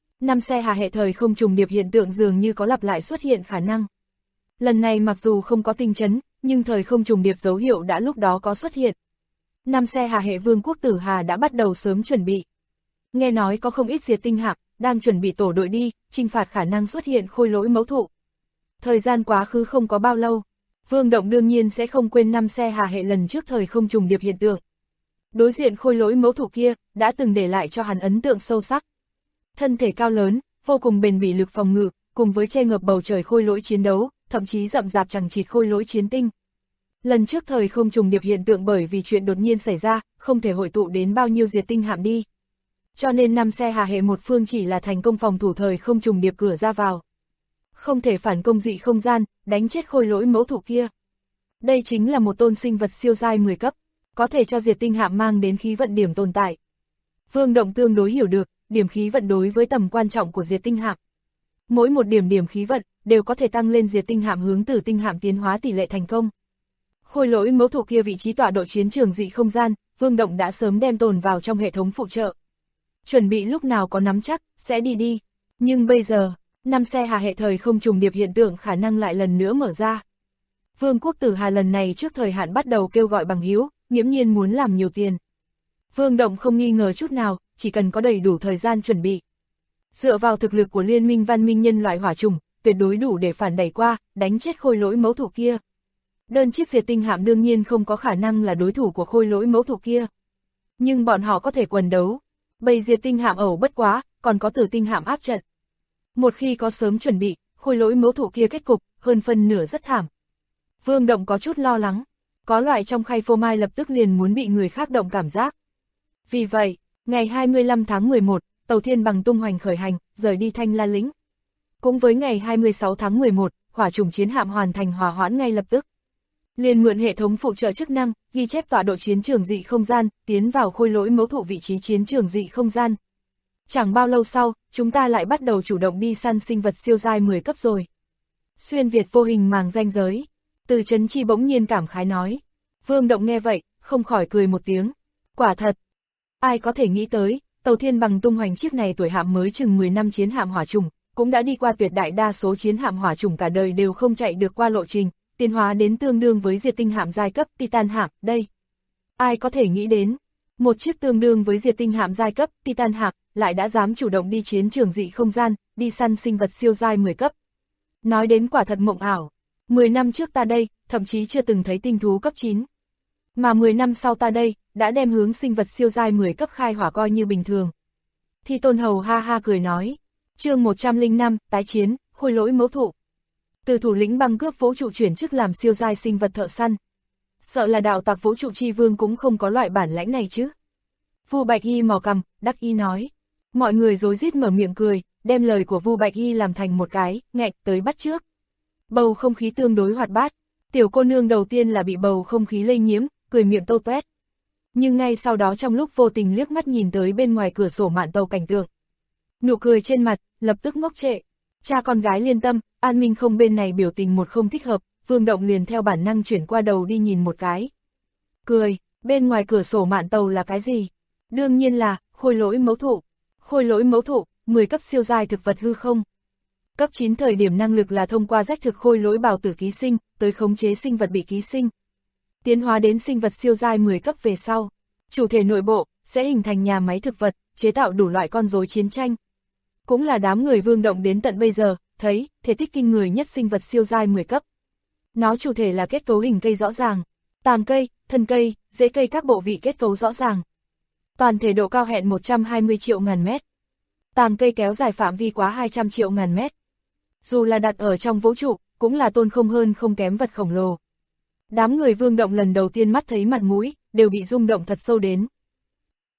Speaker 2: 5 xe hà hệ thời không trùng điệp hiện tượng dường như có lặp lại xuất hiện khả năng. Lần này mặc dù không có tinh chấn, nhưng thời không trùng điệp dấu hiệu đã lúc đó có xuất hiện. 5 xe hà hệ Vương quốc Tử Hà đã bắt đầu sớm chuẩn bị. Nghe nói có không ít diệt tinh hạm đang chuẩn bị tổ đội đi, trừng phạt khả năng xuất hiện khôi lỗi mẫu thụ. Thời gian quá khứ không có bao lâu, Vương Động đương nhiên sẽ không quên 5 xe hà hệ lần trước thời không trùng điệp hiện tượng. Đối diện khôi lỗi mẫu thụ kia, đã từng để lại cho hắn ấn tượng sâu sắc. Thân thể cao lớn, vô cùng bền bỉ lực phòng ngự, cùng với che ngập bầu trời khôi lỗi chiến đấu, thậm chí rậm rạp chằng chịt khôi lỗi chiến tinh. Lần trước thời không trùng điệp hiện tượng bởi vì chuyện đột nhiên xảy ra, không thể hội tụ đến bao nhiêu diệt tinh hạm đi. Cho nên 5 xe hà hệ một phương chỉ là thành công phòng thủ thời không trùng điệp cửa ra vào. Không thể phản công dị không gian, đánh chết khôi lỗi mẫu thụ kia. Đây chính là một tôn sinh vật siêu giai 10 cấp, có thể cho diệt tinh hạm mang đến khí vận điểm tồn tại. Vương Động tương đối hiểu được, điểm khí vận đối với tầm quan trọng của diệt tinh hạm. Mỗi một điểm khí vận, đều có thể tăng lên diệt tinh hạm hướng từ tinh hạm tiến hóa tỷ lệ thành công. Khôi lỗi mẫu thụ kia vị trí tọa độ chiến trường dị không gian, Vương Động đã sớm đem tồn vào trong hệ thống phụ trợ. Chuẩn bị lúc nào có nắm chắc, sẽ đi. Nhưng bây giờ, 5 xe hà hệ thời không trùng điệp hiện tượng khả năng lại lần nữa mở ra. Vương quốc Tử Hà lần này trước thời hạn bắt đầu kêu gọi bằng hữu, nghiễm nhiên muốn làm nhiều tiền. Vương Động không nghi ngờ chút nào, chỉ cần có đầy đủ thời gian chuẩn bị. Dựa vào thực lực của liên minh văn minh nhân loại hỏa trùng, tuyệt đối đủ để phản đẩy qua, đánh chết khôi lỗi mẫu thụ kia. Đơn chiếc diệt tinh hạm đương nhiên không có khả năng là đối thủ của khôi lỗi mẫu thụ kia. Nhưng bọn họ có thể quần đấu. Bầy diệt tinh hạm ẩu bất quá, còn có tử tinh hạm áp trận. Một khi có sớm chuẩn bị, khôi lỗi mẫu thụ kia kết cục, hơn phân nửa rất thảm. Vương Động có chút lo lắng, có loại trong khay phô mai lập tức liền muốn bị người khác động cảm giác. Vì vậy, ngày 25 tháng 11, tàu Thiên Bằng tung hoành khởi hành, rời đi Thanh La lĩnh. Cũng với ngày 26 tháng 11, hỏa trùng chiến hạm hoàn thành hòa hoãn ngay lập tức. Liền mượn hệ thống phụ trợ chức năng, ghi chép tọa độ chiến trường dị không gian, tiến vào khôi lỗi mẫu thụ vị trí chiến trường dị không gian. Chẳng bao lâu sau, chúng ta lại bắt đầu chủ động đi săn sinh vật siêu giai 10 cấp rồi. Xuyên Việt vô hình màng ranh giới. Từ Trấn Chi bỗng nhiên cảm khái nói. Vương Động nghe vậy, không khỏi cười một tiếng. Quả thật. Ai có thể nghĩ tới, tàu Thiên Bằng tung hoành chiếc này tuổi hạm mới chừng 10 năm chiến hạm hỏa trùng, cũng đã đi qua tuyệt đại đa số chiến hạm hỏa trùng cả đời đều không chạy được qua lộ trình, tiến hóa đến tương đương với diệt tinh hạm giai cấp Titan hạm, đây. Ai có thể nghĩ đến, một chiếc tương đương với diệt tinh hạm giai cấp Titan hạm, lại đã dám chủ động đi chiến trường dị không gian, đi săn sinh vật siêu giai 10 cấp. Nói đến quả thật mộng ảo, 10 năm trước ta đây, thậm chí chưa từng thấy tinh thú cấp 9. Mà 10 năm sau ta đây, đã đem hướng sinh vật siêu giai 10 cấp khai hỏa coi như bình thường. Thi Tôn Hầu ha ha cười nói, chương 105, tái chiến, khôi lỗi mẫu thụ. Từ thủ lĩnh băng cướp vũ trụ chuyển chức làm siêu giai sinh vật thợ săn. Sợ là đạo tặc vũ trụ chi vương cũng không có loại bản lãnh này chứ. Vu Bạch Y mò cằm, đắc ý nói. Mọi người rối rít mở miệng cười, đem lời của Vu Bạch Y làm thành một cái, nghẹn tới bắt trước. Bầu không khí tương đối hoạt bát. Tiểu cô nương đầu tiên là bị bầu không khí lây nhiễm, cười miệng tô toét. Nhưng ngay sau đó trong lúc vô tình liếc mắt nhìn tới bên ngoài cửa sổ mạn tàu cảnh tượng. Nụ cười trên mặt, lập tức ngốc trệ. Cha con gái liên tâm, An Minh không bên này biểu tình một không thích hợp, Vương Động liền theo bản năng chuyển qua đầu đi nhìn một cái. Cười, bên ngoài cửa sổ mạn tàu là cái gì? Đương nhiên là, khôi lỗi mẫu thụ. Khôi lỗi mẫu thụ, 10 cấp siêu giai thực vật hư không. Cấp 9 thời điểm năng lực là thông qua rách thực khôi lỗi bào tử ký sinh, tới khống chế sinh vật bị ký sinh. Tiến hóa đến sinh vật siêu giai 10 cấp về sau, chủ thể nội bộ, sẽ hình thành nhà máy thực vật, chế tạo đủ loại con rối chiến tranh. Cũng là đám người Vương Động đến tận bây giờ, thấy, thể tích kinh người nhất sinh vật siêu giai 10 cấp. Nó chủ thể là kết cấu hình cây rõ ràng, tàn cây, thân cây, rễ cây các bộ vị kết cấu rõ ràng. Toàn thể độ cao hẹn 120 triệu ngàn mét. Tàn cây kéo dài phạm vi quá 200 triệu ngàn mét. Dù là đặt ở trong vũ trụ, cũng là tôn không hơn không kém vật khổng lồ. Đám người Vương Động lần đầu tiên mắt thấy mặt mũi, đều bị rung động thật sâu đến.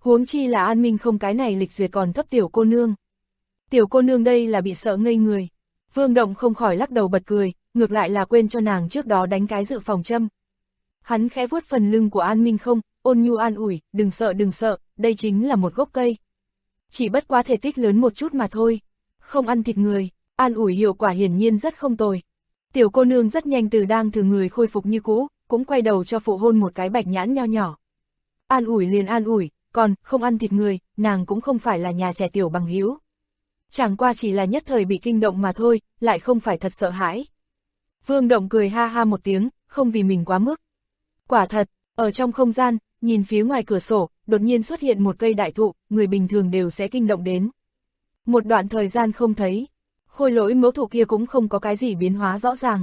Speaker 2: Huống chi là An Minh không cái này lịch duyệt còn cấp tiểu cô nương. Tiểu cô nương đây là bị sợ ngây người. Vương Động không khỏi lắc đầu bật cười, ngược lại là quên cho nàng trước đó đánh cái dự phòng châm. Hắn khẽ vuốt phần lưng của An Minh không, ôn nhu an ủi, đừng sợ, đây chính là một gốc cây. Chỉ bất quá thể tích lớn một chút mà thôi, không ăn thịt người, an ủi hiệu quả hiển nhiên rất không tồi. Tiểu cô nương rất nhanh từ đang thử người khôi phục như cũ, cũng quay đầu cho phụ hôn một cái bạch nhãn nho nhỏ. An ủi liền an ủi, còn không ăn thịt người, nàng cũng không phải là nhà trẻ tiểu bằng hữu. Chẳng qua chỉ là nhất thời bị kinh động mà thôi, lại không phải thật sợ hãi. Vương Động cười ha ha một tiếng, không vì mình quá mức. Quả thật, ở trong không gian, nhìn phía ngoài cửa sổ, đột nhiên xuất hiện một cây đại thụ, người bình thường đều sẽ kinh động đến. Một đoạn thời gian không thấy, khôi lỗi mẫu thụ kia cũng không có cái gì biến hóa rõ ràng.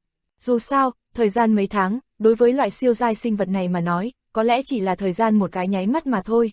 Speaker 2: Dù sao, thời gian mấy tháng, đối với loại siêu giai sinh vật này mà nói, có lẽ chỉ là thời gian một cái nháy mắt mà thôi.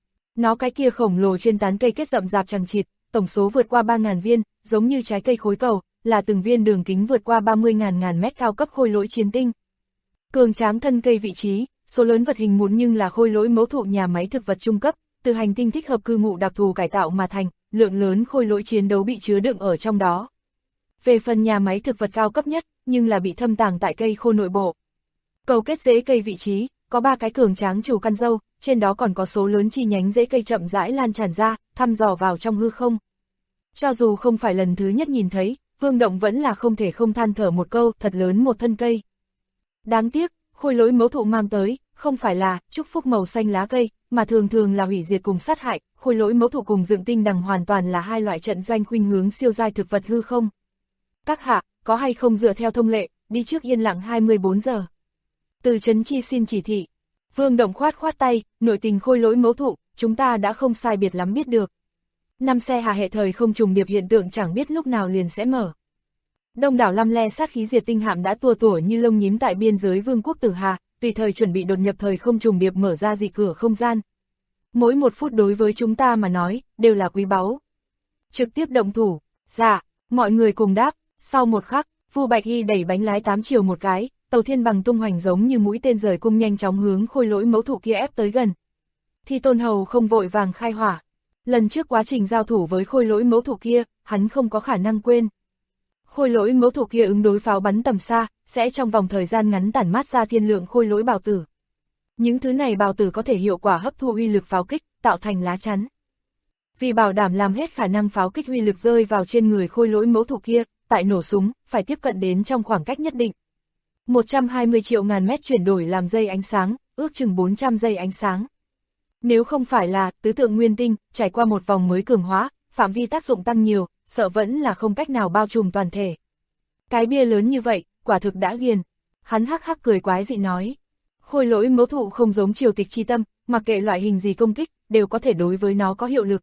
Speaker 2: Nó cái kia khổng lồ trên tán cây kết rậm rạp chằng chịt, tổng số vượt qua 3.000 viên, giống như trái cây khối cầu, là từng viên đường kính vượt qua 30.000 mét cao cấp khôi lỗi chiến tinh. Cường tráng thân cây vị trí, số lớn vật hình muốn nhưng là khôi lỗi mẫu thụ nhà máy thực vật trung cấp, từ hành tinh thích hợp cư ngụ đặc thù cải tạo mà thành, lượng lớn khôi lỗi chiến đấu bị chứa đựng ở trong đó. Về phần nhà máy thực vật cao cấp nhất, nhưng là bị thâm tàng tại cây khô nội bộ. Cầu kết rễ cây vị trí, có 3 cái cường tráng chủ căn dâu, trên đó còn có số lớn chi nhánh rễ cây chậm rãi lan tràn ra, thăm dò vào trong hư không. Cho dù không phải lần thứ nhất nhìn thấy, Vương Động vẫn là không thể không than thở một câu, thật lớn một thân cây. Đáng tiếc, khôi lỗi mẫu thụ mang tới, không phải là chúc phúc màu xanh lá cây, mà thường là hủy diệt cùng sát hại, khôi lỗi mẫu thụ cùng dựng tinh đằng hoàn toàn là hai loại trận doanh khuynh hướng siêu giai thực vật hư không. Các hạ, có hay không dựa theo thông lệ, đi trước yên lặng 24 giờ. Từ Trấn Chi xin chỉ thị. Vương Động khoát tay, nội tình khôi lỗi mẫu thụ, chúng ta đã không sai biệt lắm biết được. 5 xe hà hệ thời không trùng điệp hiện tượng chẳng biết lúc nào liền sẽ mở. Đông đảo lăm le sát khí diệt tinh hạm đã tua tủa như lông nhím tại biên giới Vương quốc Tử Hà, tùy thời chuẩn bị đột nhập thời không trùng điệp mở ra dị cửa không gian. Mỗi 1 phút đối với chúng ta mà nói, đều là quý báu. Trực tiếp động thủ, dạ, mọi người cùng đáp, sau một khắc, Vu Bạch Hy đẩy bánh lái 8 chiều một cái, tàu thiên bằng tung hoành giống như mũi tên rời cung nhanh chóng hướng khôi lỗi mẫu thụ kia ép tới gần. Thi Tôn Hầu không vội vàng khai hỏa. Lần trước quá trình giao thủ với khôi lỗi mẫu thụ kia, hắn không có khả năng quên. Khôi lỗi mẫu thụ kia ứng đối pháo bắn tầm xa, sẽ trong vòng thời gian ngắn tản mát ra thiên lượng khôi lỗi bào tử. Những thứ này bào tử có thể hiệu quả hấp thu uy lực pháo kích, tạo thành lá chắn. Vì bảo đảm làm hết khả năng pháo kích uy lực rơi vào trên người khôi lỗi mẫu thụ kia, tại nổ súng, phải tiếp cận đến trong khoảng cách nhất định. 120 triệu ngàn mét chuyển đổi làm giây ánh sáng, ước chừng 400 giây ánh sáng. Nếu không phải là tứ tượng nguyên tinh, trải qua một vòng mới cường hóa, phạm vi tác dụng tăng nhiều, sợ vẫn là không cách nào bao trùm toàn thể. Cái bia lớn như vậy, quả thực đã ghiền. Hắn hắc hắc cười quái dị nói. Khôi lỗi mẫu thụ không giống triều tịch chi tâm, mặc kệ loại hình gì công kích, đều có thể đối với nó có hiệu lực.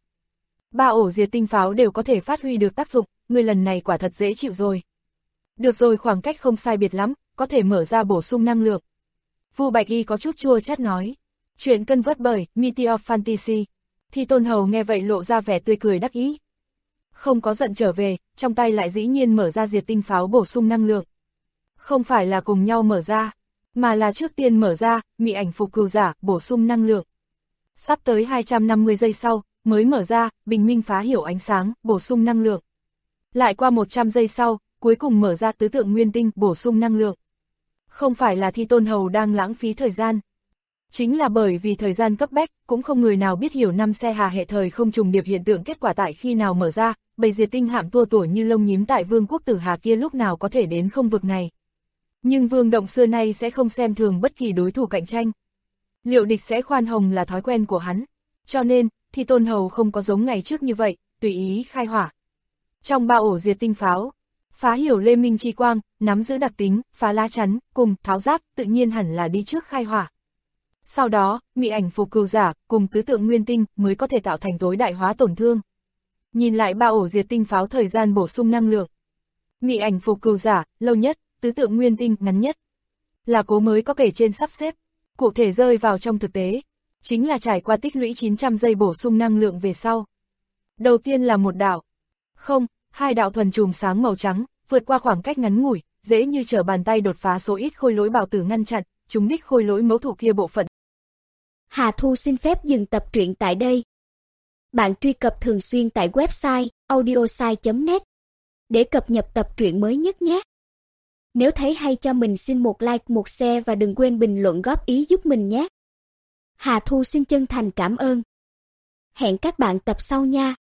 Speaker 2: 3 ổ diệt tinh pháo đều có thể phát huy được tác dụng, người lần này quả thật dễ chịu rồi. Được rồi, khoảng cách không sai biệt lắm, có thể mở ra bổ sung năng lượng. Vu Bạch Y có chút chua chát nói. Chuyện cân vớt bởi Meteor Fantasy. Thi Tôn Hầu nghe vậy lộ ra vẻ tươi cười đắc ý. Không có giận trở về, trong tay lại dĩ nhiên mở ra diệt tinh pháo bổ sung năng lượng. Không phải là cùng nhau mở ra, mà là trước tiên mở ra, mị ảnh phục cừu giả, bổ sung năng lượng. Sắp tới 250 giây sau, mới mở ra, bình minh phá hiểu ánh sáng, bổ sung năng lượng. Lại qua 100 giây sau, cuối cùng mở ra tứ tượng nguyên tinh, bổ sung năng lượng. Không phải là Thi Tôn Hầu đang lãng phí thời gian. Chính là bởi vì thời gian cấp bách, cũng không người nào biết hiểu 5 xe hà hệ thời không trùng điệp hiện tượng kết quả tại khi nào mở ra, bầy diệt tinh hạm tua tủa như lông nhím tại Vương quốc Tử Hà kia lúc nào có thể đến không vực này. Nhưng Vương Động xưa nay sẽ không xem thường bất kỳ đối thủ cạnh tranh. Liệu địch sẽ khoan hồng là thói quen của hắn, cho nên, Thi Tôn Hầu không có giống ngày trước như vậy, tùy ý khai hỏa. Trong 3 ổ diệt tinh pháo, phá hiểu lê minh chi quang, nắm giữ đặc tính, phá lá chắn, cùng tháo giáp, tự nhiên hẳn là đi trước khai hỏa. Sau đó, mị ảnh phục cừu giả, cùng tứ tượng nguyên tinh, mới có thể tạo thành tối đại hóa tổn thương. Nhìn lại 3 ổ diệt tinh pháo thời gian bổ sung năng lượng. Mị ảnh phục cừu giả, lâu nhất, tứ tượng nguyên tinh, ngắn nhất. Là cố mới có kể trên sắp xếp, cụ thể rơi vào trong thực tế. Chính là trải qua tích lũy 900 giây bổ sung năng lượng về sau. Đầu tiên là một đạo. Không, 2 đạo thuần chùm sáng màu trắng, vượt qua khoảng cách ngắn ngủi, dễ như trở bàn tay đột phá số ít khôi lỗi bào tử ngăn chặn, trúng đích khôi lỗi mẫu thụ kia bộ phận.
Speaker 3: Hà Thu xin phép dừng tập truyện tại đây. Bạn truy cập thường xuyên tại website audiosai.net để cập nhật tập truyện mới nhất nhé. Nếu thấy hay cho mình xin một like, một share và đừng quên bình luận góp ý giúp mình nhé. Hà Thu xin chân thành cảm ơn. Hẹn các bạn tập sau nha.